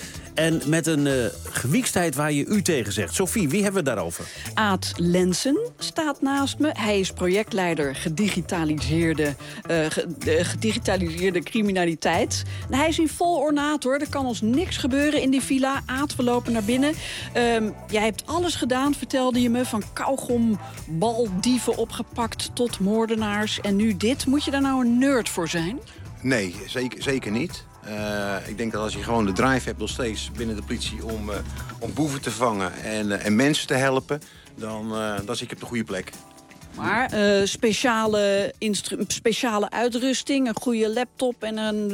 En met een uh, gewiekstheid waar je u tegen zegt. Sophie, wie hebben we daarover? Aad Lensen staat naast me. Hij is projectleider gedigitaliseerde, uh, gedigitaliseerde criminaliteit. En hij is in vol ornaat, hoor. Er kan ons niks gebeuren in die villa. Aad, we lopen naar binnen. Um, jij hebt alles gedaan, vertelde je me. Van kauwgombaldieven opgepakt tot moordenaars. En nu dit. Moet je daar nou een nerd voor zijn? Nee, zeker, zeker niet. Uh, ik denk dat als je gewoon de drive hebt nog steeds binnen de politie om, uh, om boeven te vangen en, uh, en mensen te helpen, dan, uh, dan zit je op de goede plek. Maar uh, speciale, speciale uitrusting, een goede laptop en een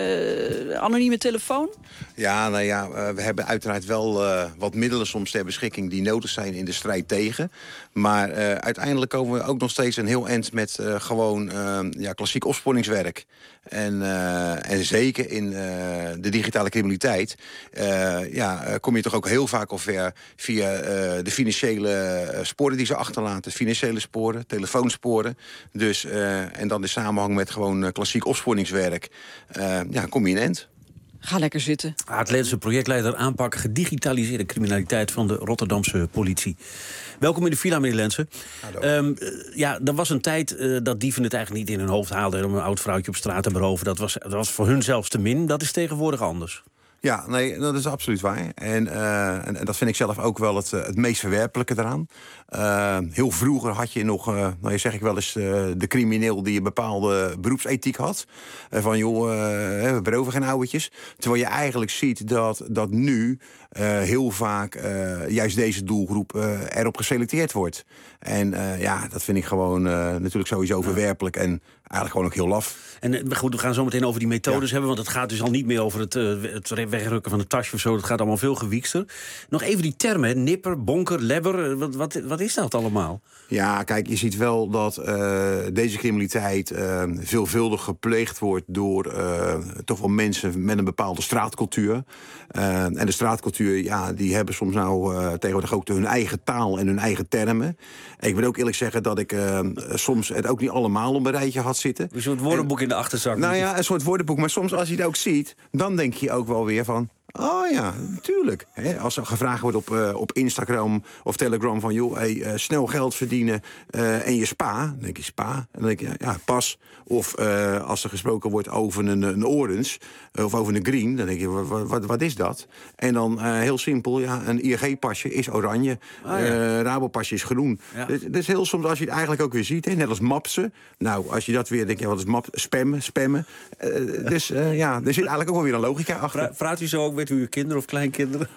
uh, anonieme telefoon? Ja, nou ja, uh, we hebben uiteraard wel uh, wat middelen soms ter beschikking die nodig zijn in de strijd tegen. Maar uh, uiteindelijk komen we ook nog steeds een heel eind met uh, gewoon uh, ja, klassiek opsporingswerk. En, uh, en zeker in uh, de digitale criminaliteit uh, ja, uh, kom je toch ook heel vaak al ver via uh, de financiële uh, sporen die ze achterlaten. Financiële sporen, telefoonsporen. Dus, uh, en dan in samenhang met gewoon uh, klassiek opsporingswerk uh, ja, kom je in eind. Ga lekker zitten. Aad Lensen, projectleider aanpak gedigitaliseerde criminaliteit van de Rotterdamse politie. Welkom in de villa, meneer Lensen. Um, ja, er was een tijd uh, dat dieven het eigenlijk niet in hun hoofd haalden om een oud vrouwtje op straat te beroven. Dat was, dat was voor hun zelfs te min. Dat is tegenwoordig anders. Ja, nee, dat is absoluut waar. En, uh, en, en dat vind ik zelf ook wel het, het meest verwerpelijke eraan. Uh, heel vroeger had je nog, uh, nou je zeg ik wel eens, uh, de crimineel die een bepaalde beroepsethiek had. Uh, van joh, uh, we beroven geen ouwetjes. Terwijl je eigenlijk ziet dat, dat nu uh, heel vaak uh, juist deze doelgroep uh, erop geselecteerd wordt. En uh, ja, dat vind ik gewoon uh, natuurlijk sowieso verwerpelijk en eigenlijk gewoon ook heel laf. En goed, we gaan zo meteen over die methodes ja. hebben, want het gaat dus al niet meer over het, uh, het wegrukken van het tasje of zo. Het gaat allemaal veel gewiekster. Nog even die termen, nipper, bonker, lebber. Wat, wat, wat is dat allemaal? Ja, kijk, je ziet wel dat uh, deze criminaliteit uh, veelvuldig gepleegd wordt door uh, toch wel mensen met een bepaalde straatcultuur. Uh, en de straatcultuur, ja, die hebben soms nou uh, tegenwoordig ook hun eigen taal en hun eigen termen. En ik wil ook eerlijk zeggen dat ik uh, soms het ook niet allemaal op een rijtje had zitten. Een soort woordenboek en, in de achterzak. Nou ja, een soort woordenboek. Maar soms als je het ook ziet, dan denk je ook wel weer van, oh ja, natuurlijk. He, als er gevraagd wordt op, uh, op Instagram of Telegram van, joh, hey, uh, snel geld verdienen uh, en je spa. Dan denk je spa. En dan denk je, ja, pas. Of uh, als er gesproken wordt over een, een orange uh, of over een green, dan denk je, wat, wat, wat is dat? En dan uh, heel simpel, ja, een I N G-pasje is oranje. Ah, ja. uh, Rabo-pasje is groen. Ja. Dus, dus heel soms, als je het eigenlijk ook weer ziet, he, net als mapsen. Nou, als je dat weer, denk je, wat is map? Spammen, spammen. Uh, dus uh, ja, er zit eigenlijk ook wel weer een logica achter. Praat u zo ook met uw kinderen of kleinkinderen?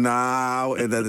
Nou, dat,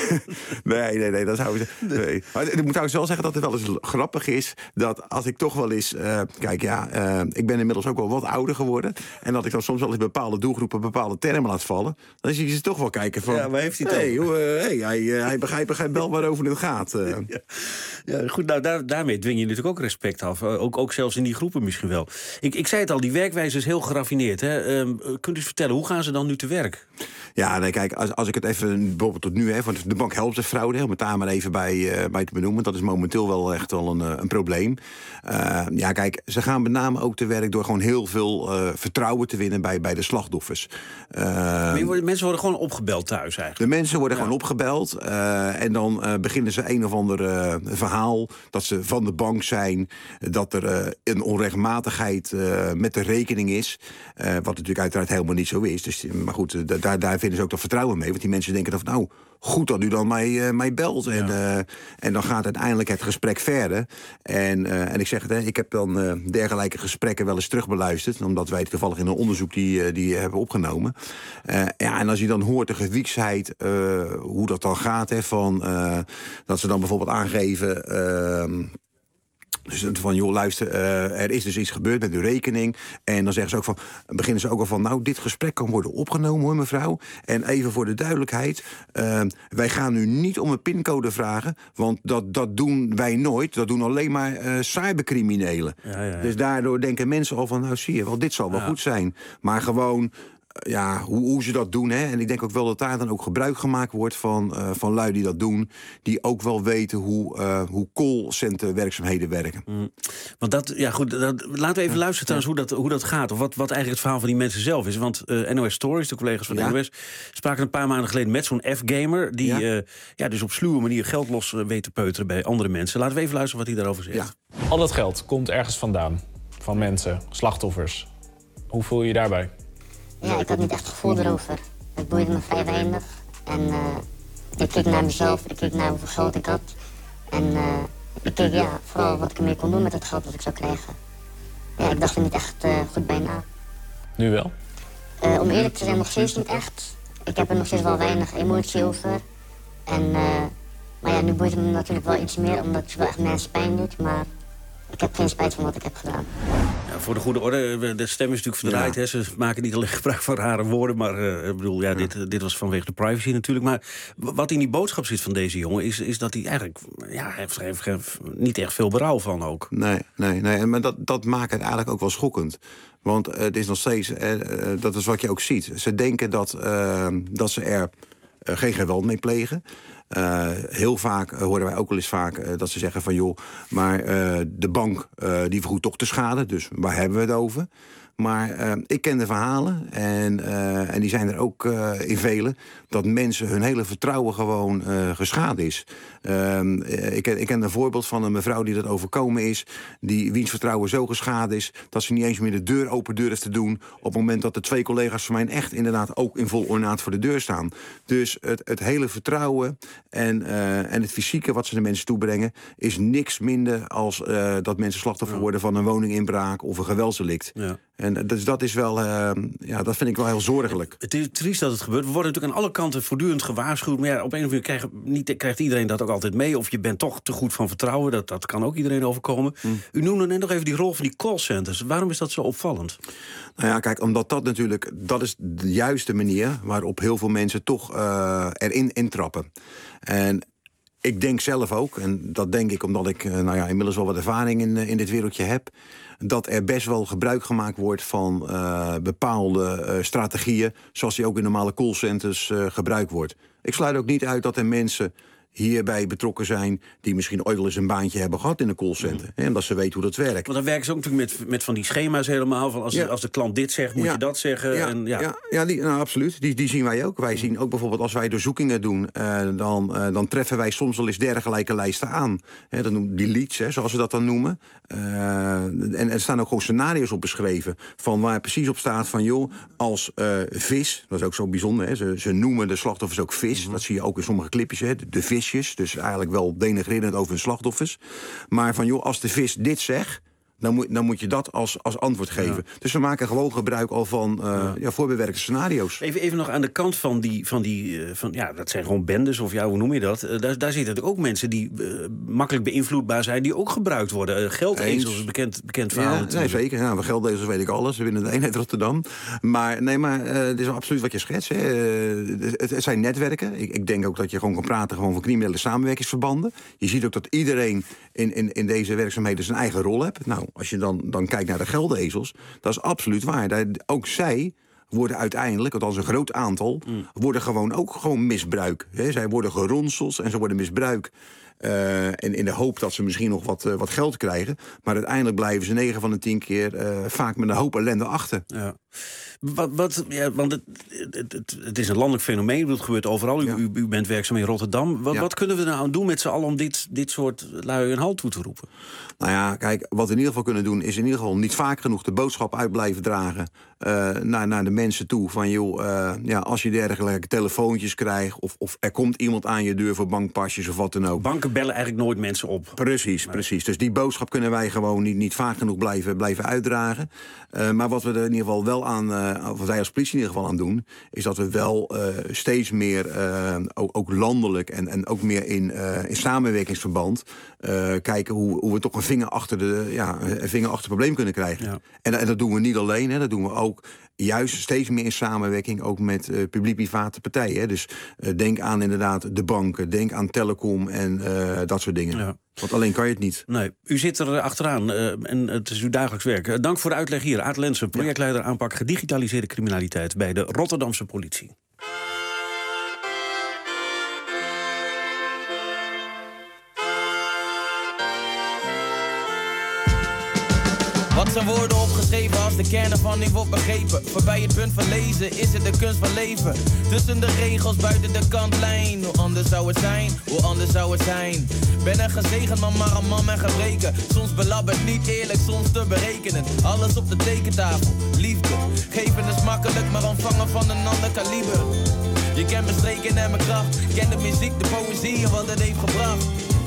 nee, nee, nee, dat zou ik nee. Maar ik moet trouwens wel zeggen dat het wel eens grappig is dat als ik toch wel eens, uh, kijk, ja, uh, ik ben inmiddels ook wel wat ouder geworden en dat ik dan soms wel eens bepaalde doelgroepen bepaalde termen laat vallen, dan zie je ze toch wel kijken van, ja, waar heeft hij het hey, hoe, uh, hey, hij, uh, hij begrijpt, begrijpt wel waarover het gaat. Uh. Ja. Ja, goed, nou, daar, daarmee dwing je natuurlijk ook respect af, uh, ook, ook zelfs in die groepen misschien wel. Ik, ik zei het al, die werkwijze is heel geraffineerd. Hè? Uh, kunt u eens vertellen, hoe gaan ze dan nu te werk? Ja, nee, kijk, als, als ik het even bijvoorbeeld tot nu heb, want de bank helpt de fraude, om het daar maar even bij, uh, bij te benoemen. Dat is momenteel wel echt wel een, uh, een probleem. Uh, ja, kijk, ze gaan met name ook te werk door gewoon heel veel uh, vertrouwen te winnen bij, bij de slachtoffers. Uh, mensen worden gewoon opgebeld thuis eigenlijk? De mensen worden ja. gewoon opgebeld. Uh, en dan uh, beginnen ze een of ander uh, verhaal dat ze van de bank zijn, dat er uh, een onregelmatigheid uh, met de rekening is. Uh, wat natuurlijk uiteraard helemaal niet zo is. Dus, maar goed, uh, daar, daar vinden ze ook dat vertrouwen mee. Want die mensen denken dan van, nou, goed dat u dan mij, uh, mij belt. En, ja. uh, en dan gaat uiteindelijk het gesprek verder. En, uh, en ik zeg het, hè, ik heb dan uh, dergelijke gesprekken wel eens terugbeluisterd. Omdat wij het toevallig in een onderzoek die, uh, die hebben opgenomen. Uh, ja, en als je dan hoort de gewieksheid, uh, hoe dat dan gaat. Hè, van, uh, dat ze dan bijvoorbeeld aangeven, Uh, Dus van, joh, luister, uh, er is dus iets gebeurd met uw rekening. En dan zeggen ze ook van, beginnen ze ook al van... nou, dit gesprek kan worden opgenomen, hoor, mevrouw. En even voor de duidelijkheid... Uh, wij gaan u niet om een pincode vragen... want dat, dat doen wij nooit. Dat doen alleen maar uh, cybercriminelen. Ja, ja, ja. Dus daardoor denken mensen al van... nou, zie je wel, dit zal wel ja. goed zijn. Maar gewoon... Ja, hoe, hoe ze dat doen. Hè? En ik denk ook wel dat daar dan ook gebruik gemaakt wordt van, uh, van lui die dat doen. Die ook wel weten hoe, uh, hoe callcenterwerkzaamheden werken. Mm. Want dat, ja goed, dat, laten we even ja. luisteren trouwens hoe dat, hoe dat gaat. Of wat, wat eigenlijk het verhaal van die mensen zelf is. Want uh, N O S Stories, de collega's van de ja. N O S... spraken een paar maanden geleden met zo'n F-gamer... die ja. Uh, ja, dus op sluwe manier geld los uh, weet te peuteren bij andere mensen. Laten we even luisteren wat hij daarover zegt. Ja. Al dat geld komt ergens vandaan. Van mensen, slachtoffers. Hoe voel je je daarbij? Ja, ik had niet echt gevoel erover. Het boeide me vrij weinig. En uh, ik keek naar mezelf, ik keek naar hoeveel geld ik had. En uh, ik keek ja, vooral wat ik ermee kon doen met het geld dat ik zou krijgen. Ja, ik dacht er niet echt uh, goed bij na. Nu wel? Uh, om eerlijk te zijn, nog steeds niet echt. Ik heb er nog steeds wel weinig emotie over. En, uh, maar ja, nu boeit het me natuurlijk wel iets meer, omdat het wel echt mensen pijn doet. Maar ik heb geen spijt van wat ik heb gedaan. Ja, voor de goede orde, de stem is natuurlijk verdraaid. Ja. Hè? Ze maken niet alleen gebruik van rare woorden. Maar uh, ik bedoel, ja, ja. Dit, dit was vanwege de privacy natuurlijk. Maar wat in die boodschap zit van deze jongen... is, is dat hij eigenlijk ja, heeft, heeft, heeft niet echt veel berouw van ook. Nee, nee, nee. Maar dat, dat maakt het eigenlijk ook wel schokkend. Want uh, het is nog steeds, uh, uh, dat is wat je ook ziet. Ze denken dat, uh, dat ze er uh, geen geweld mee plegen. Uh, heel vaak uh, horen wij ook wel eens vaak uh, dat ze zeggen van... joh, maar uh, de bank uh, die vergoedt toch de schade, dus waar hebben we het over? Maar uh, ik ken de verhalen en, uh, en die zijn er ook uh, in vele... dat mensen hun hele vertrouwen gewoon uh, geschaad is. Uh, ik, ik ken een voorbeeld van een mevrouw die dat overkomen is... die wiens vertrouwen zo geschaad is... dat ze niet eens meer de deur open durft te doen... op het moment dat de twee collega's van mij echt inderdaad... ook in vol ornaat voor de deur staan. Dus het, het hele vertrouwen en, uh, en het fysieke wat ze de mensen toebrengen... is niks minder als uh, dat mensen slachtoffer worden... van een woninginbraak of een geweldsdelict. Ja. En dus dat is wel, uh, ja, dat vind ik wel heel zorgelijk. Het is triest dat het gebeurt. We worden natuurlijk aan alle kanten voortdurend gewaarschuwd. Maar ja, op een of andere manier krijgt, niet, krijgt iedereen dat ook altijd mee. Of je bent toch te goed van vertrouwen. Dat, dat kan ook iedereen overkomen. Mm. U noemde net nog even die rol van die callcenters. Waarom is dat zo opvallend? Nou ja, kijk, omdat dat natuurlijk... dat is de juiste manier waarop heel veel mensen toch uh, erin intrappen. En ik denk zelf ook, en dat denk ik omdat ik uh, nou ja, inmiddels wel wat ervaring in, in dit wereldje heb... dat er best wel gebruik gemaakt wordt van uh, bepaalde uh, strategieën... zoals die ook in normale callcenters uh, gebruikt wordt. Ik sluit ook niet uit dat er mensen hierbij betrokken zijn... die misschien ooit wel eens een baantje hebben gehad in een callcenter. Mm. Hè, omdat ze weten hoe dat werkt. Want dan werken ze ook natuurlijk met, met van die schema's helemaal. Van als, ja. als de klant dit zegt, moet ja. je dat zeggen. Ja, en, ja. ja, ja die, nou, absoluut. Die, die zien wij ook. Wij zien ook bijvoorbeeld als wij doorzoekingen doen... Uh, dan, uh, dan treffen wij soms wel eens dergelijke lijsten aan. Hè, dat noemen die leads, hè, zoals ze dat dan noemen. Uh, en er staan ook gewoon scenario's op beschreven... van waar precies op staat van... joh, als uh, vis, dat is ook zo bijzonder... Hè, ze, ze noemen de slachtoffers ook vis. Mm-hmm. Dat zie je ook in sommige clipjes, hè, de, de visjes. Dus eigenlijk wel denigrerend over hun slachtoffers. Maar van, joh, als de vis dit zegt... Dan moet, dan moet je dat als, als antwoord geven. Ja. Dus we maken gewoon gebruik al van uh, ja. Ja, voorbewerkte scenario's. Even, even nog aan de kant van die... Van die uh, van, ja, dat zijn gewoon bendes, of ja, hoe noem je dat? Uh, daar, daar zitten natuurlijk ook mensen die uh, makkelijk beïnvloedbaar zijn... die ook gebruikt worden. Uh, geldezels is een bekend, bekend verhaal. Ja, nee, zeker. Ja, van geldezels weet ik alles. We binnen de eenheid Rotterdam. Maar nee, maar uh, dit is absoluut wat je schetst. Hè. Uh, het, het zijn netwerken. Ik, ik denk ook dat je gewoon kan praten gewoon van criminele samenwerkingsverbanden. Je ziet ook dat iedereen in, in, in deze werkzaamheden zijn eigen rol heeft. Nou, als je dan, dan kijkt naar de geldezels, dat is absoluut waar. Daar, ook zij worden uiteindelijk, althans een groot aantal... Mm. worden gewoon ook gewoon misbruik. Hè. Zij worden geronseld en ze worden misbruik... Uh, in, in de hoop dat ze misschien nog wat, uh, wat geld krijgen. Maar uiteindelijk blijven ze negen van de tien keer... Uh, vaak met een hoop ellende achter. Ja. Wat, wat, ja, want het, het, het, het is een landelijk fenomeen. Het gebeurt overal. U, ja. u, u bent werkzaam in Rotterdam. Wat, ja. wat kunnen we nou aan doen met z'n allen... om dit, dit soort lui een halt toe te roepen? Nou ja, kijk, wat we in ieder geval kunnen doen... is in ieder geval niet vaak genoeg de boodschap uit blijven dragen... Uh, naar, naar de mensen toe. Van joh, uh, ja, als je dergelijke telefoontjes krijgt... Of, of er komt iemand aan je deur voor bankpasjes of wat dan ook. Banken bellen eigenlijk nooit mensen op. Precies, nee. precies. Dus die boodschap kunnen wij gewoon niet, niet vaak genoeg blijven, blijven uitdragen. Uh, maar wat we er in ieder geval wel aan, uh, wat wij als politie in ieder geval aan doen, is dat we wel uh, steeds meer, uh, ook, ook landelijk en, en ook meer in, uh, in samenwerkingsverband, uh, kijken hoe, hoe we toch een vinger achter de, ja, een vinger achter het probleem kunnen krijgen. Ja. En, en dat doen we niet alleen, hè, dat doen we ook juist steeds meer in samenwerking ook met uh, publiek-private partijen. Hè. Dus uh, denk aan inderdaad de banken, denk aan telecom en uh, dat soort dingen. Ja. Want alleen kan je het niet. Nee, u zit er achteraan uh, en het is uw dagelijks werk. Uh, dank voor de uitleg hier. Aart Lensen, projectleider aanpak gedigitaliseerde criminaliteit bij de Rotterdamse politie. Wat zijn woorden opgeschreven als de kern ervan niet wordt begrepen? Voorbij het punt van lezen is het de kunst van leven. Tussen de regels, buiten de kantlijn. Hoe anders zou het zijn, hoe anders zou het zijn. Ben een gezegend man, maar een man met gebreken. Soms belabberd, niet eerlijk, soms te berekenen. Alles op de tekentafel, liefde. Geven is makkelijk, maar ontvangen van een ander kaliber. Je kent mijn streken en mijn kracht. Ken de muziek, de poëzie en wat het heeft gebracht.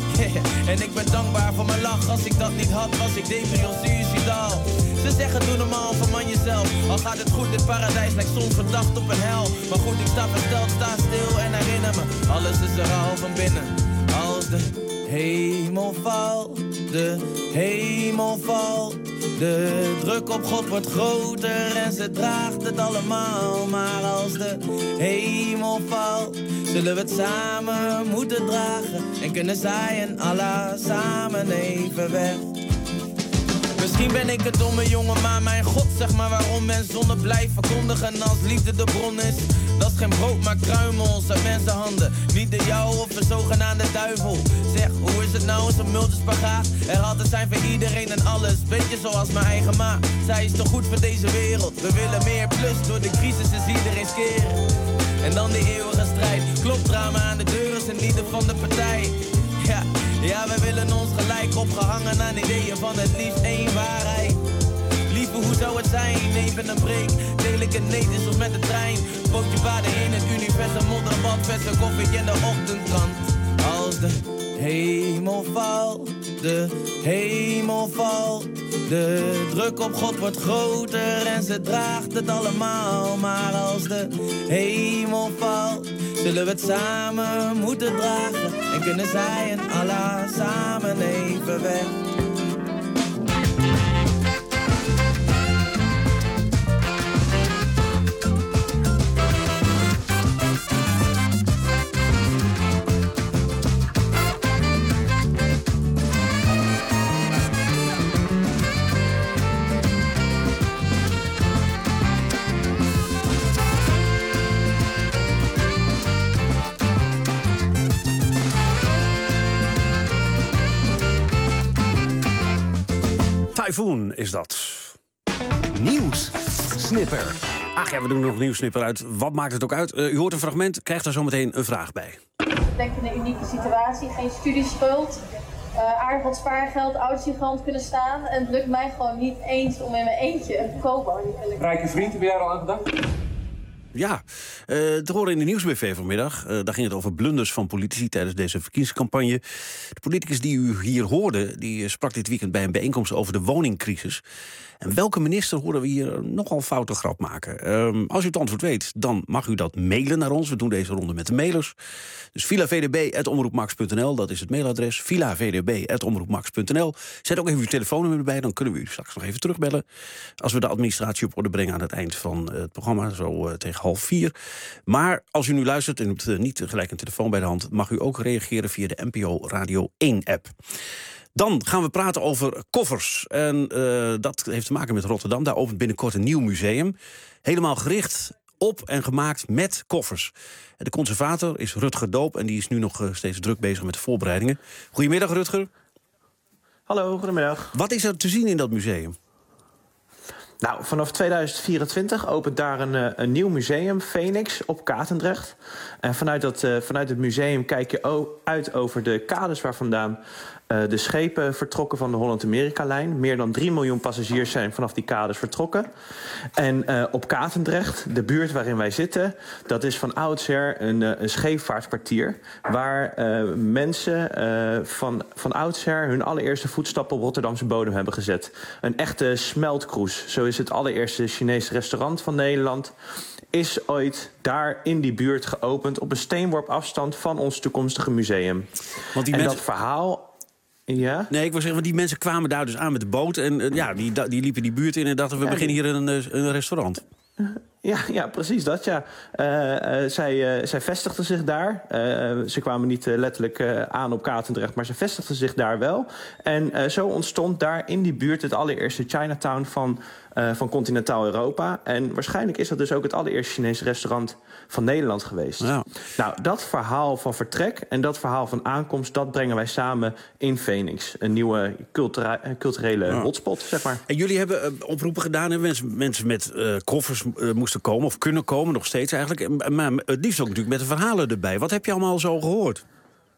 En ik ben dankbaar voor mijn lach. Als ik dat niet had, was ik depri of suicidaal. Ze zeggen doe normaal, verman jezelf. Al gaat het goed, dit paradijs lijkt soms verdacht op een hel. Maar goed, ik sta versteld, sta stil en herinner me. Alles is er al van binnen. Als de hemel valt, de hemel valt. De druk op God wordt groter en ze draagt het allemaal. Maar als de hemel valt, zullen we het samen moeten dragen. En kunnen zij en Allah samen even weg. Misschien ben ik een domme jongen, maar mijn God, zeg maar waarom men zonde blijft verkondigen als liefde de bron is. Dat is geen brood, maar kruimels uit mensenhanden. Niet de jou of een zogenaamde duivel. Zeg, hoe is het nou, zo'n multispagaat? Er altijd zijn voor iedereen en alles. Beetje zoals mijn eigen ma. Zij is toch goed voor deze wereld. We willen meer plus, door de crisis is iedereen skeren. En dan die eeuwige strijd. Klopdrama aan de deur is een ieder van de partij. Ja, ja, we willen ons gelijk opgehangen aan ideeën van het liefst één waarheid. Lieve, hoe zou het zijn? Even een break, deel ik het niet, is of met de trein. Pootje baden in het universum, modderbad, verse koffie in de ochtendkrant. Als de hemel valt, de hemel valt. De druk op God wordt groter en ze draagt het allemaal. Maar als de hemel valt, zullen we het samen moeten dragen. En kunnen zij en Allah samen even weg. Typhoon is dat. Nieuws. Snipper. Ach ja, we doen nog een nieuwssnipper uit. Wat maakt het ook uit? Uh, u hoort een fragment, krijgt daar zometeen een vraag bij. Ik denk in een unieke situatie, geen studieschuld, uh, aardig wat spaargeld, oudsigrand kunnen staan. En het lukt mij gewoon niet eens om in mijn eentje een koopwoning te kunnen. Rijke vriend, heb jij er al aan gedacht? Ja, uh, te horen in de Nieuwsbv vanmiddag. Uh, daar ging het over blunders van politici tijdens deze verkiezingscampagne. De politicus die u hier hoorde, die sprak dit weekend bij een bijeenkomst over de woningcrisis. En welke minister horen we hier nogal foute grap maken? Um, als u het antwoord weet, dan mag u dat mailen naar ons. We doen deze ronde met de mailers. Dus villa v d b apenstaartje omroepmax punt n l, dat is het mailadres. villa v d b apenstaartje omroepmax punt n l. Zet ook even uw telefoonnummer erbij, dan kunnen we u straks nog even terugbellen. Als we de administratie op orde brengen aan het eind van het programma, zo uh, tegen half vier. Maar als u nu luistert en u hebt uh, niet gelijk een telefoon bij de hand, mag u ook reageren via de N P O Radio één app. Dan gaan we praten over koffers. En uh, dat heeft te maken met Rotterdam. Daar opent binnenkort een nieuw museum. Helemaal gericht op en gemaakt met koffers. De conservator is Rutger Doop en die is nu nog uh, steeds druk bezig met de voorbereidingen. Goedemiddag, Rutger. Hallo, goedemiddag. Wat is er te zien in dat museum? Nou, vanaf tweeduizend vierentwintig opent daar een, een nieuw museum, Phoenix, op Katendrecht. En vanuit, dat, uh, vanuit het museum kijk je uit over de kades waar vandaan Uh, de schepen vertrokken van de Holland-Amerika-lijn. Meer dan drie miljoen passagiers zijn vanaf die kades vertrokken. En uh, op Katendrecht, de buurt waarin wij zitten, dat is van oudsher een, uh, een scheepvaartkwartier. Waar uh, mensen uh, van, van oudsher hun allereerste voetstappen op Rotterdamse bodem hebben gezet. Een echte smeltkroes. Zo is het allereerste Chinese restaurant van Nederland. Is ooit daar in die buurt geopend op een steenworp afstand van ons toekomstige museum. Want die en mensen... dat verhaal... Ja? Nee, ik wil zeggen, want die mensen kwamen daar dus aan met de boot. En uh, ja, die, die liepen die buurt in en dachten, we ja, beginnen hier een, een restaurant. Ja, ja, precies dat, ja. Uh, uh, zij, uh, zij vestigden zich daar. Uh, ze kwamen niet uh, letterlijk uh, aan op Katendrecht, maar ze vestigden zich daar wel. En uh, zo ontstond daar in die buurt het allereerste Chinatown van, uh, van continentaal Europa. En waarschijnlijk is dat dus ook het allereerste Chinese restaurant van Nederland geweest. Ja. Nou, dat verhaal van vertrek en dat verhaal van aankomst, dat brengen wij samen in Phoenix. Een nieuwe cultura- culturele ja. hotspot, zeg maar. En jullie hebben uh, oproepen gedaan, hè? Mensen, mensen met uh, koffers uh, moesten komen of kunnen komen, nog steeds eigenlijk. Maar het liefst ook natuurlijk met de verhalen erbij. Wat heb je allemaal zo gehoord?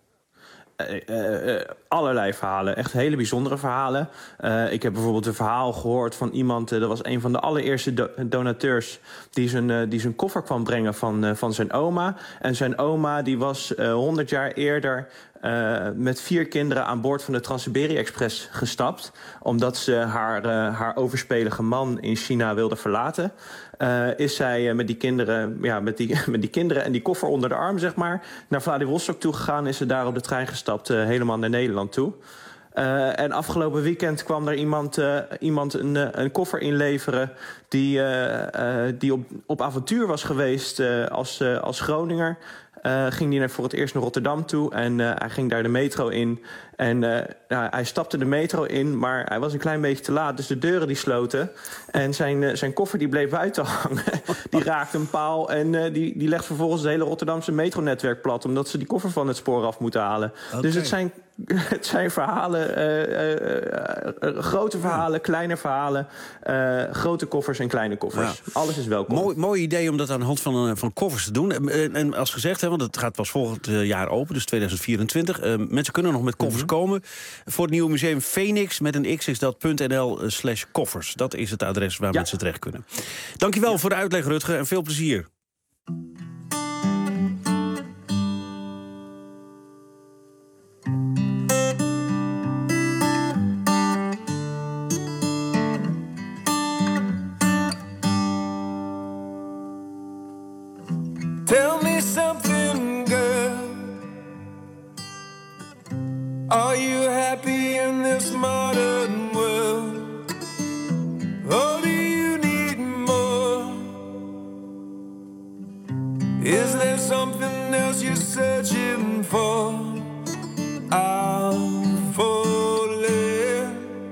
Uh, uh, uh, allerlei verhalen, echt hele bijzondere verhalen. Uh, ik heb bijvoorbeeld een verhaal gehoord van iemand... Uh, dat was een van de allereerste do- donateurs... die zijn, uh, die zijn koffer kwam brengen van, uh, van zijn oma. En zijn oma die was honderd uh, jaar eerder... Uh, met vier kinderen aan boord van de Trans-Siberië-express gestapt... omdat ze haar, uh, haar overspelige man in China wilde verlaten. Uh, is zij uh, met die kinderen, ja, met die, met die kinderen en die koffer onder de arm, zeg maar... naar Vladivostok toegegaan, is ze daar op de trein gestapt, uh, helemaal naar Nederland toe. Uh, en afgelopen weekend kwam er iemand, uh, iemand een, uh, een koffer inleveren... die, uh, uh, die op, op avontuur was geweest uh, als, uh, als Groninger... Uh, ging hij voor het eerst naar Rotterdam toe en uh, hij ging daar de metro in. En uh, nou, hij stapte de metro in, maar hij was een klein beetje te laat. Dus de deuren die sloten. En zijn, uh, zijn koffer die bleef buiten hangen. Die raakte een paal en uh, die, die legt vervolgens het hele Rotterdamse metronetwerk plat... omdat ze die koffer van het spoor af moeten halen. Okay. Dus het zijn, het zijn verhalen, uh, uh, uh, grote verhalen, kleine verhalen... Uh, grote koffers en kleine koffers. Ja. Alles is welkom. Mooi, mooi idee om dat aan de hand van, van koffers te doen. En, en als gezegd, hè, want het gaat pas volgend jaar open, dus tweeduizend vierentwintig. Uh, mensen kunnen nog met koffers mm-hmm. komen. Voor het nieuwe museum Phoenix, met een x is dat .nl slash koffers. Dat is het adres waar ja. mensen terecht kunnen. Dankjewel ja. voor de uitleg, Rutger, en veel plezier. Tell me something, girl. Are you happy in this modern world? Or do you need more? Is there something else you're searching for? I'm falling.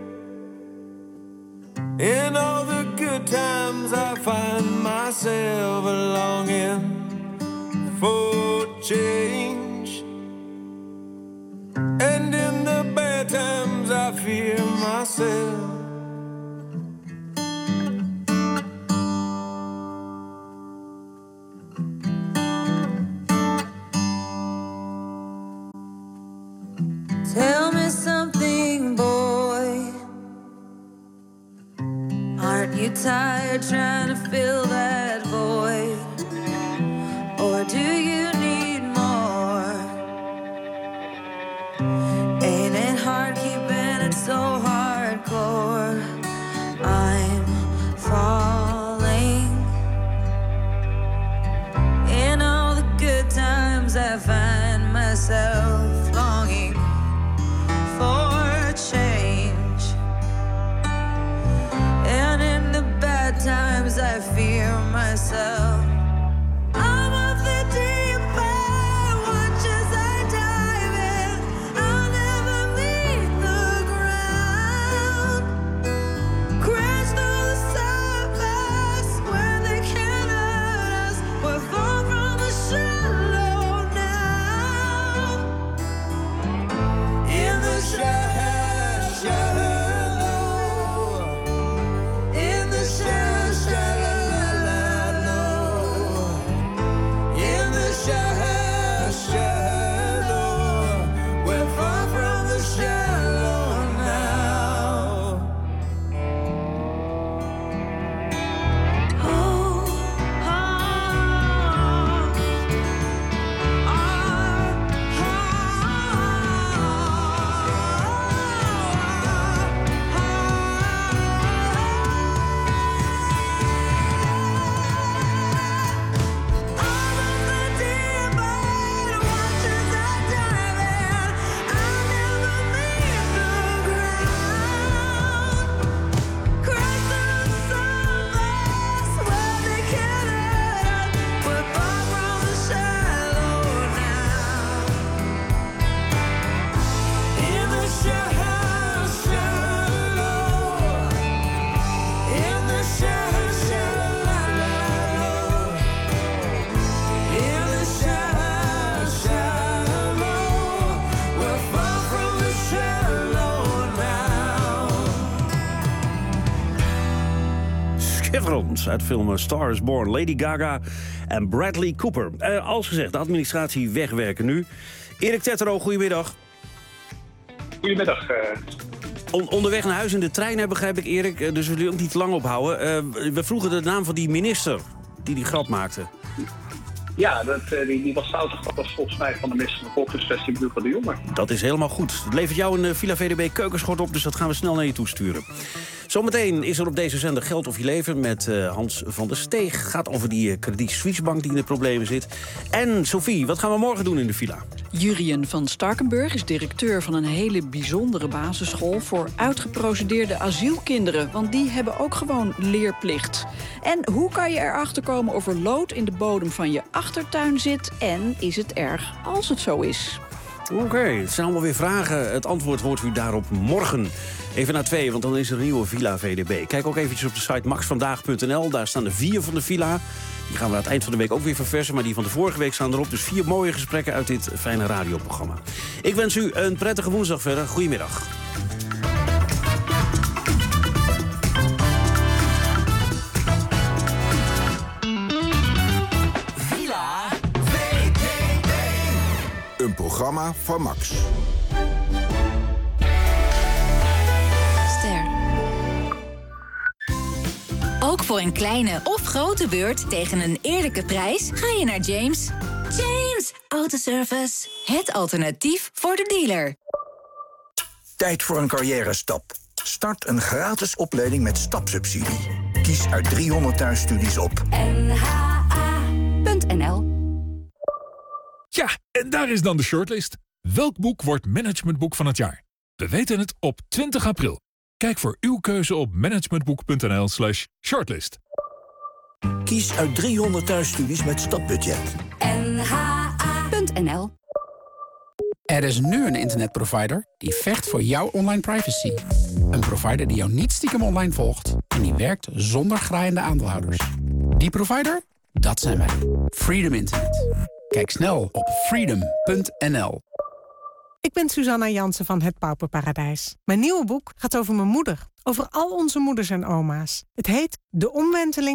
In all the good times I find myself longing for change, and in the bad times I fear myself. Tell me something, boy. Aren't you tired trying to fill that void? Or do you need more? Ain't it hard keeping it so hardcore? I'm falling. In all the good times I find myself longing for change, and in the bad times I fear myself. In the shallow, shallow, schitterend. Uit de film Star is Born, Lady Gaga en Bradley Cooper. Uh, als gezegd, de administratie wegwerken nu. Erik Tettero, goedemiddag. Goedemiddag. Uh... On- onderweg naar huis in de trein, hè, begrijp ik, Erik. Uh, dus we willen ook niet te lang ophouden. Uh, we vroegen de naam van die minister die die grap maakte. Ja, dat, uh, die, die was fout. Dat was volgens mij van de minister van Volkshuisvesting, Wilco de Jonge. Dat is helemaal goed. Het levert jou een uh, Villa V D B keukenschort op, dus dat gaan we snel naar je toesturen. Zometeen is er op deze zender Geld of je leven met uh, Hans van der Steeg. Gaat over die uh, Credit Suisse bank die in de problemen zit. En Sophie, wat gaan we morgen doen in de Villa? Jurien van Starkenburg is directeur van een hele bijzondere basisschool voor uitgeprocedeerde asielkinderen. Want die hebben ook gewoon leerplicht. En hoe kan je erachter komen of er lood in de bodem van je achtertuin zit? En is het erg als het zo is? Oké, okay, het zijn allemaal weer vragen. Het antwoord hoort u daarop morgen. Even na twee, want dan is er een nieuwe Villa V D B. Kijk ook eventjes op de site max vandaag punt n l. Daar staan de vier van de Villa. Die gaan we aan het eind van de week ook weer verversen. Maar die van de vorige week staan erop. Dus vier mooie gesprekken uit dit fijne radioprogramma. Ik wens u een prettige woensdag verder. Goedemiddag. Villa V D B. Een programma van Max. Ook voor een kleine of grote beurt tegen een eerlijke prijs ga je naar James. James Autoservice. Het alternatief voor de dealer. Tijd voor een carrière-stap. Start een gratis opleiding met stapsubsidie. Kies uit driehonderd thuisstudies op N H A punt N L. Ja, en daar is dan de shortlist. Welk boek wordt managementboek van het jaar? We weten het op twintig april. Kijk voor uw keuze op managementboek.nl slash shortlist. Kies uit driehonderd thuisstudies met stapbudget. N H A punt N L. Er is nu een internetprovider die vecht voor jouw online privacy. Een provider die jou niet stiekem online volgt en die werkt zonder graaiende aandeelhouders. Die provider? Dat zijn wij. Freedom Internet. Kijk snel op freedom punt n l. Ik ben Suzanna Jansen van Het Pauperparadijs. Mijn nieuwe boek gaat over mijn moeder. Over al onze moeders en oma's. Het heet De Omwenteling